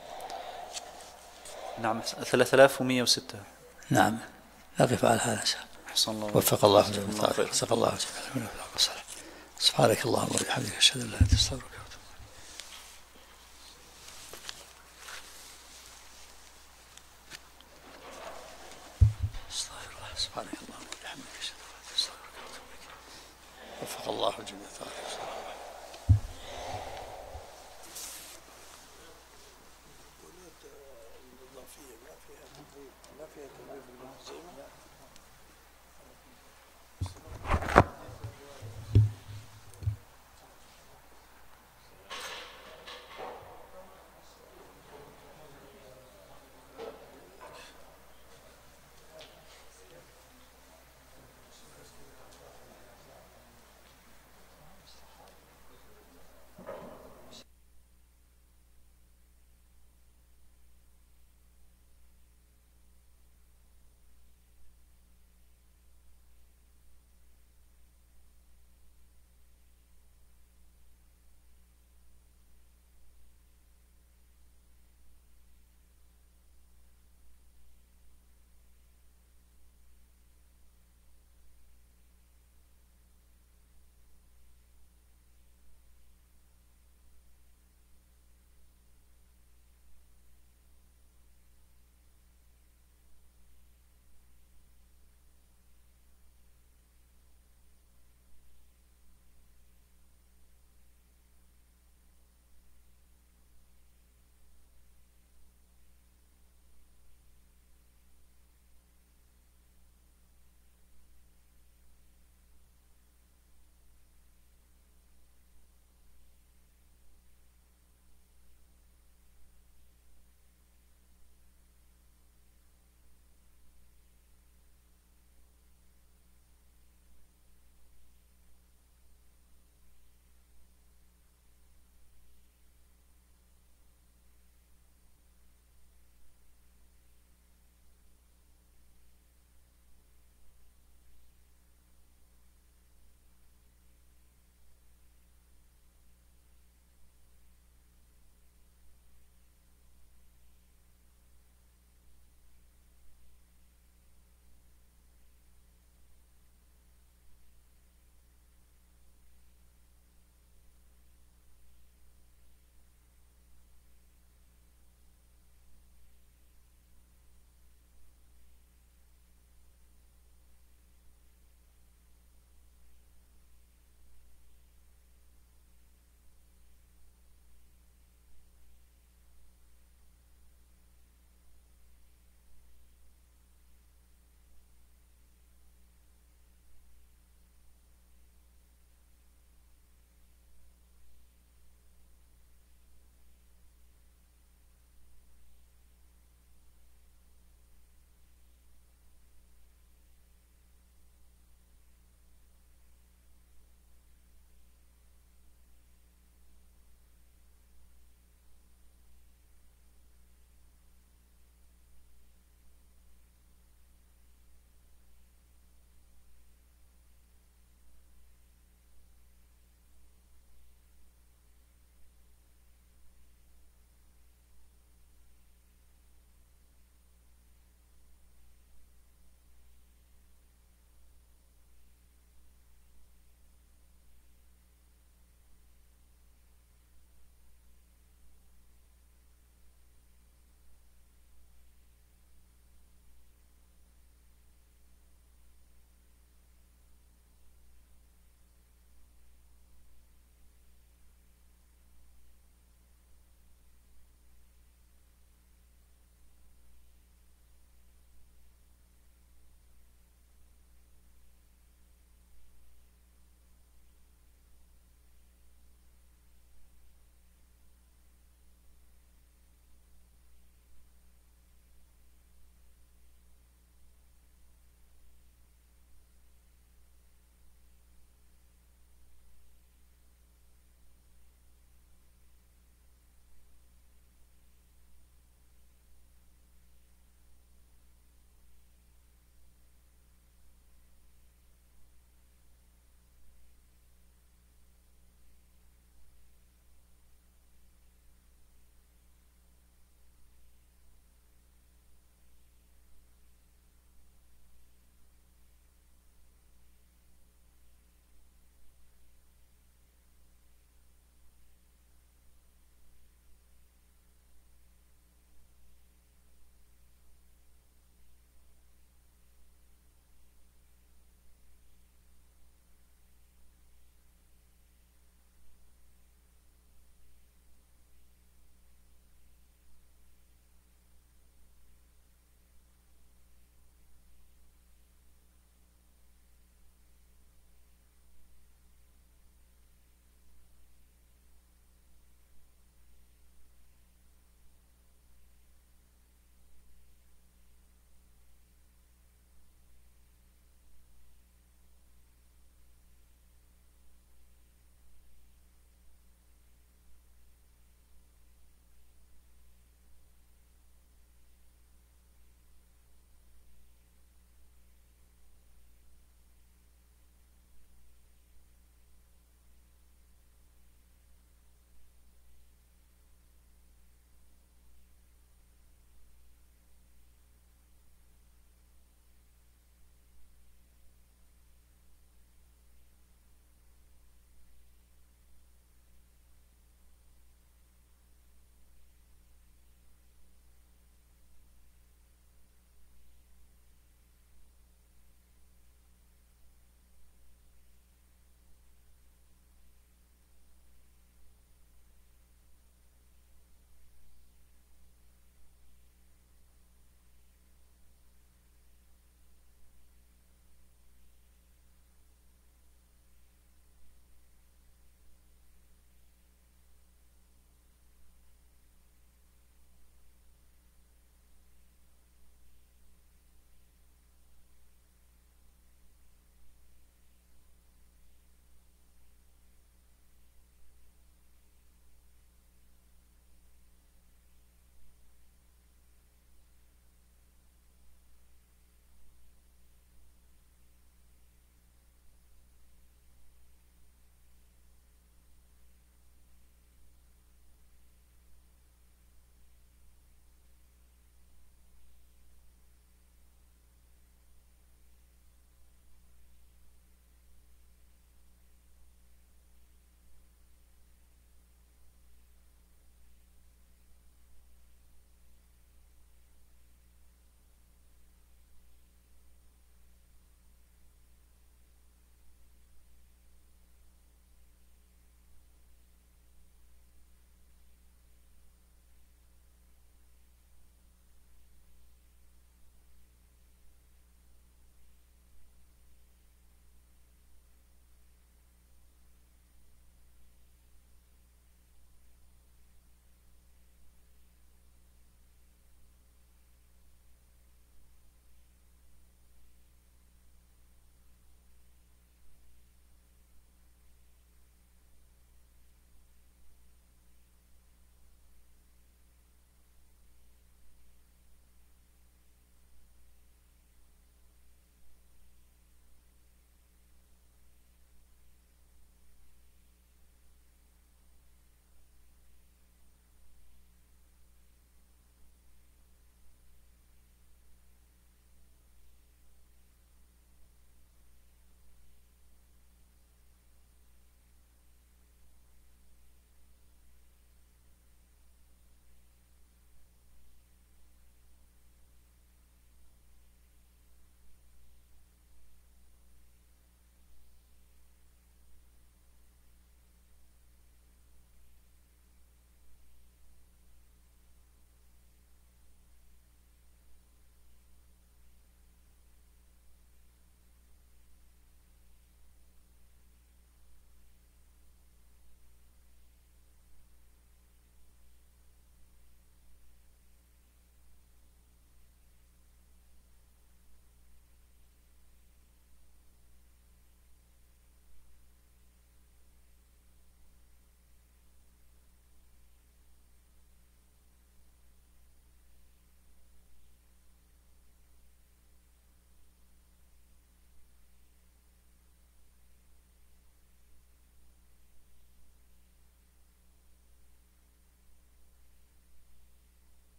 نعم 3106. نعم. نقف على هذا. أحسن الله. وفق الله جميعا. سق الله جميعا. سبحانك اللهم وبحمدك أشهد أن لا إله إلا أنت أستغفرك وأتوب إليك. استغفر الله. سبحانك اللهم وبحمدك أشهد أن لا إله إلا أنت أستغفرك وأتوب إليك. وفق الله جميعا.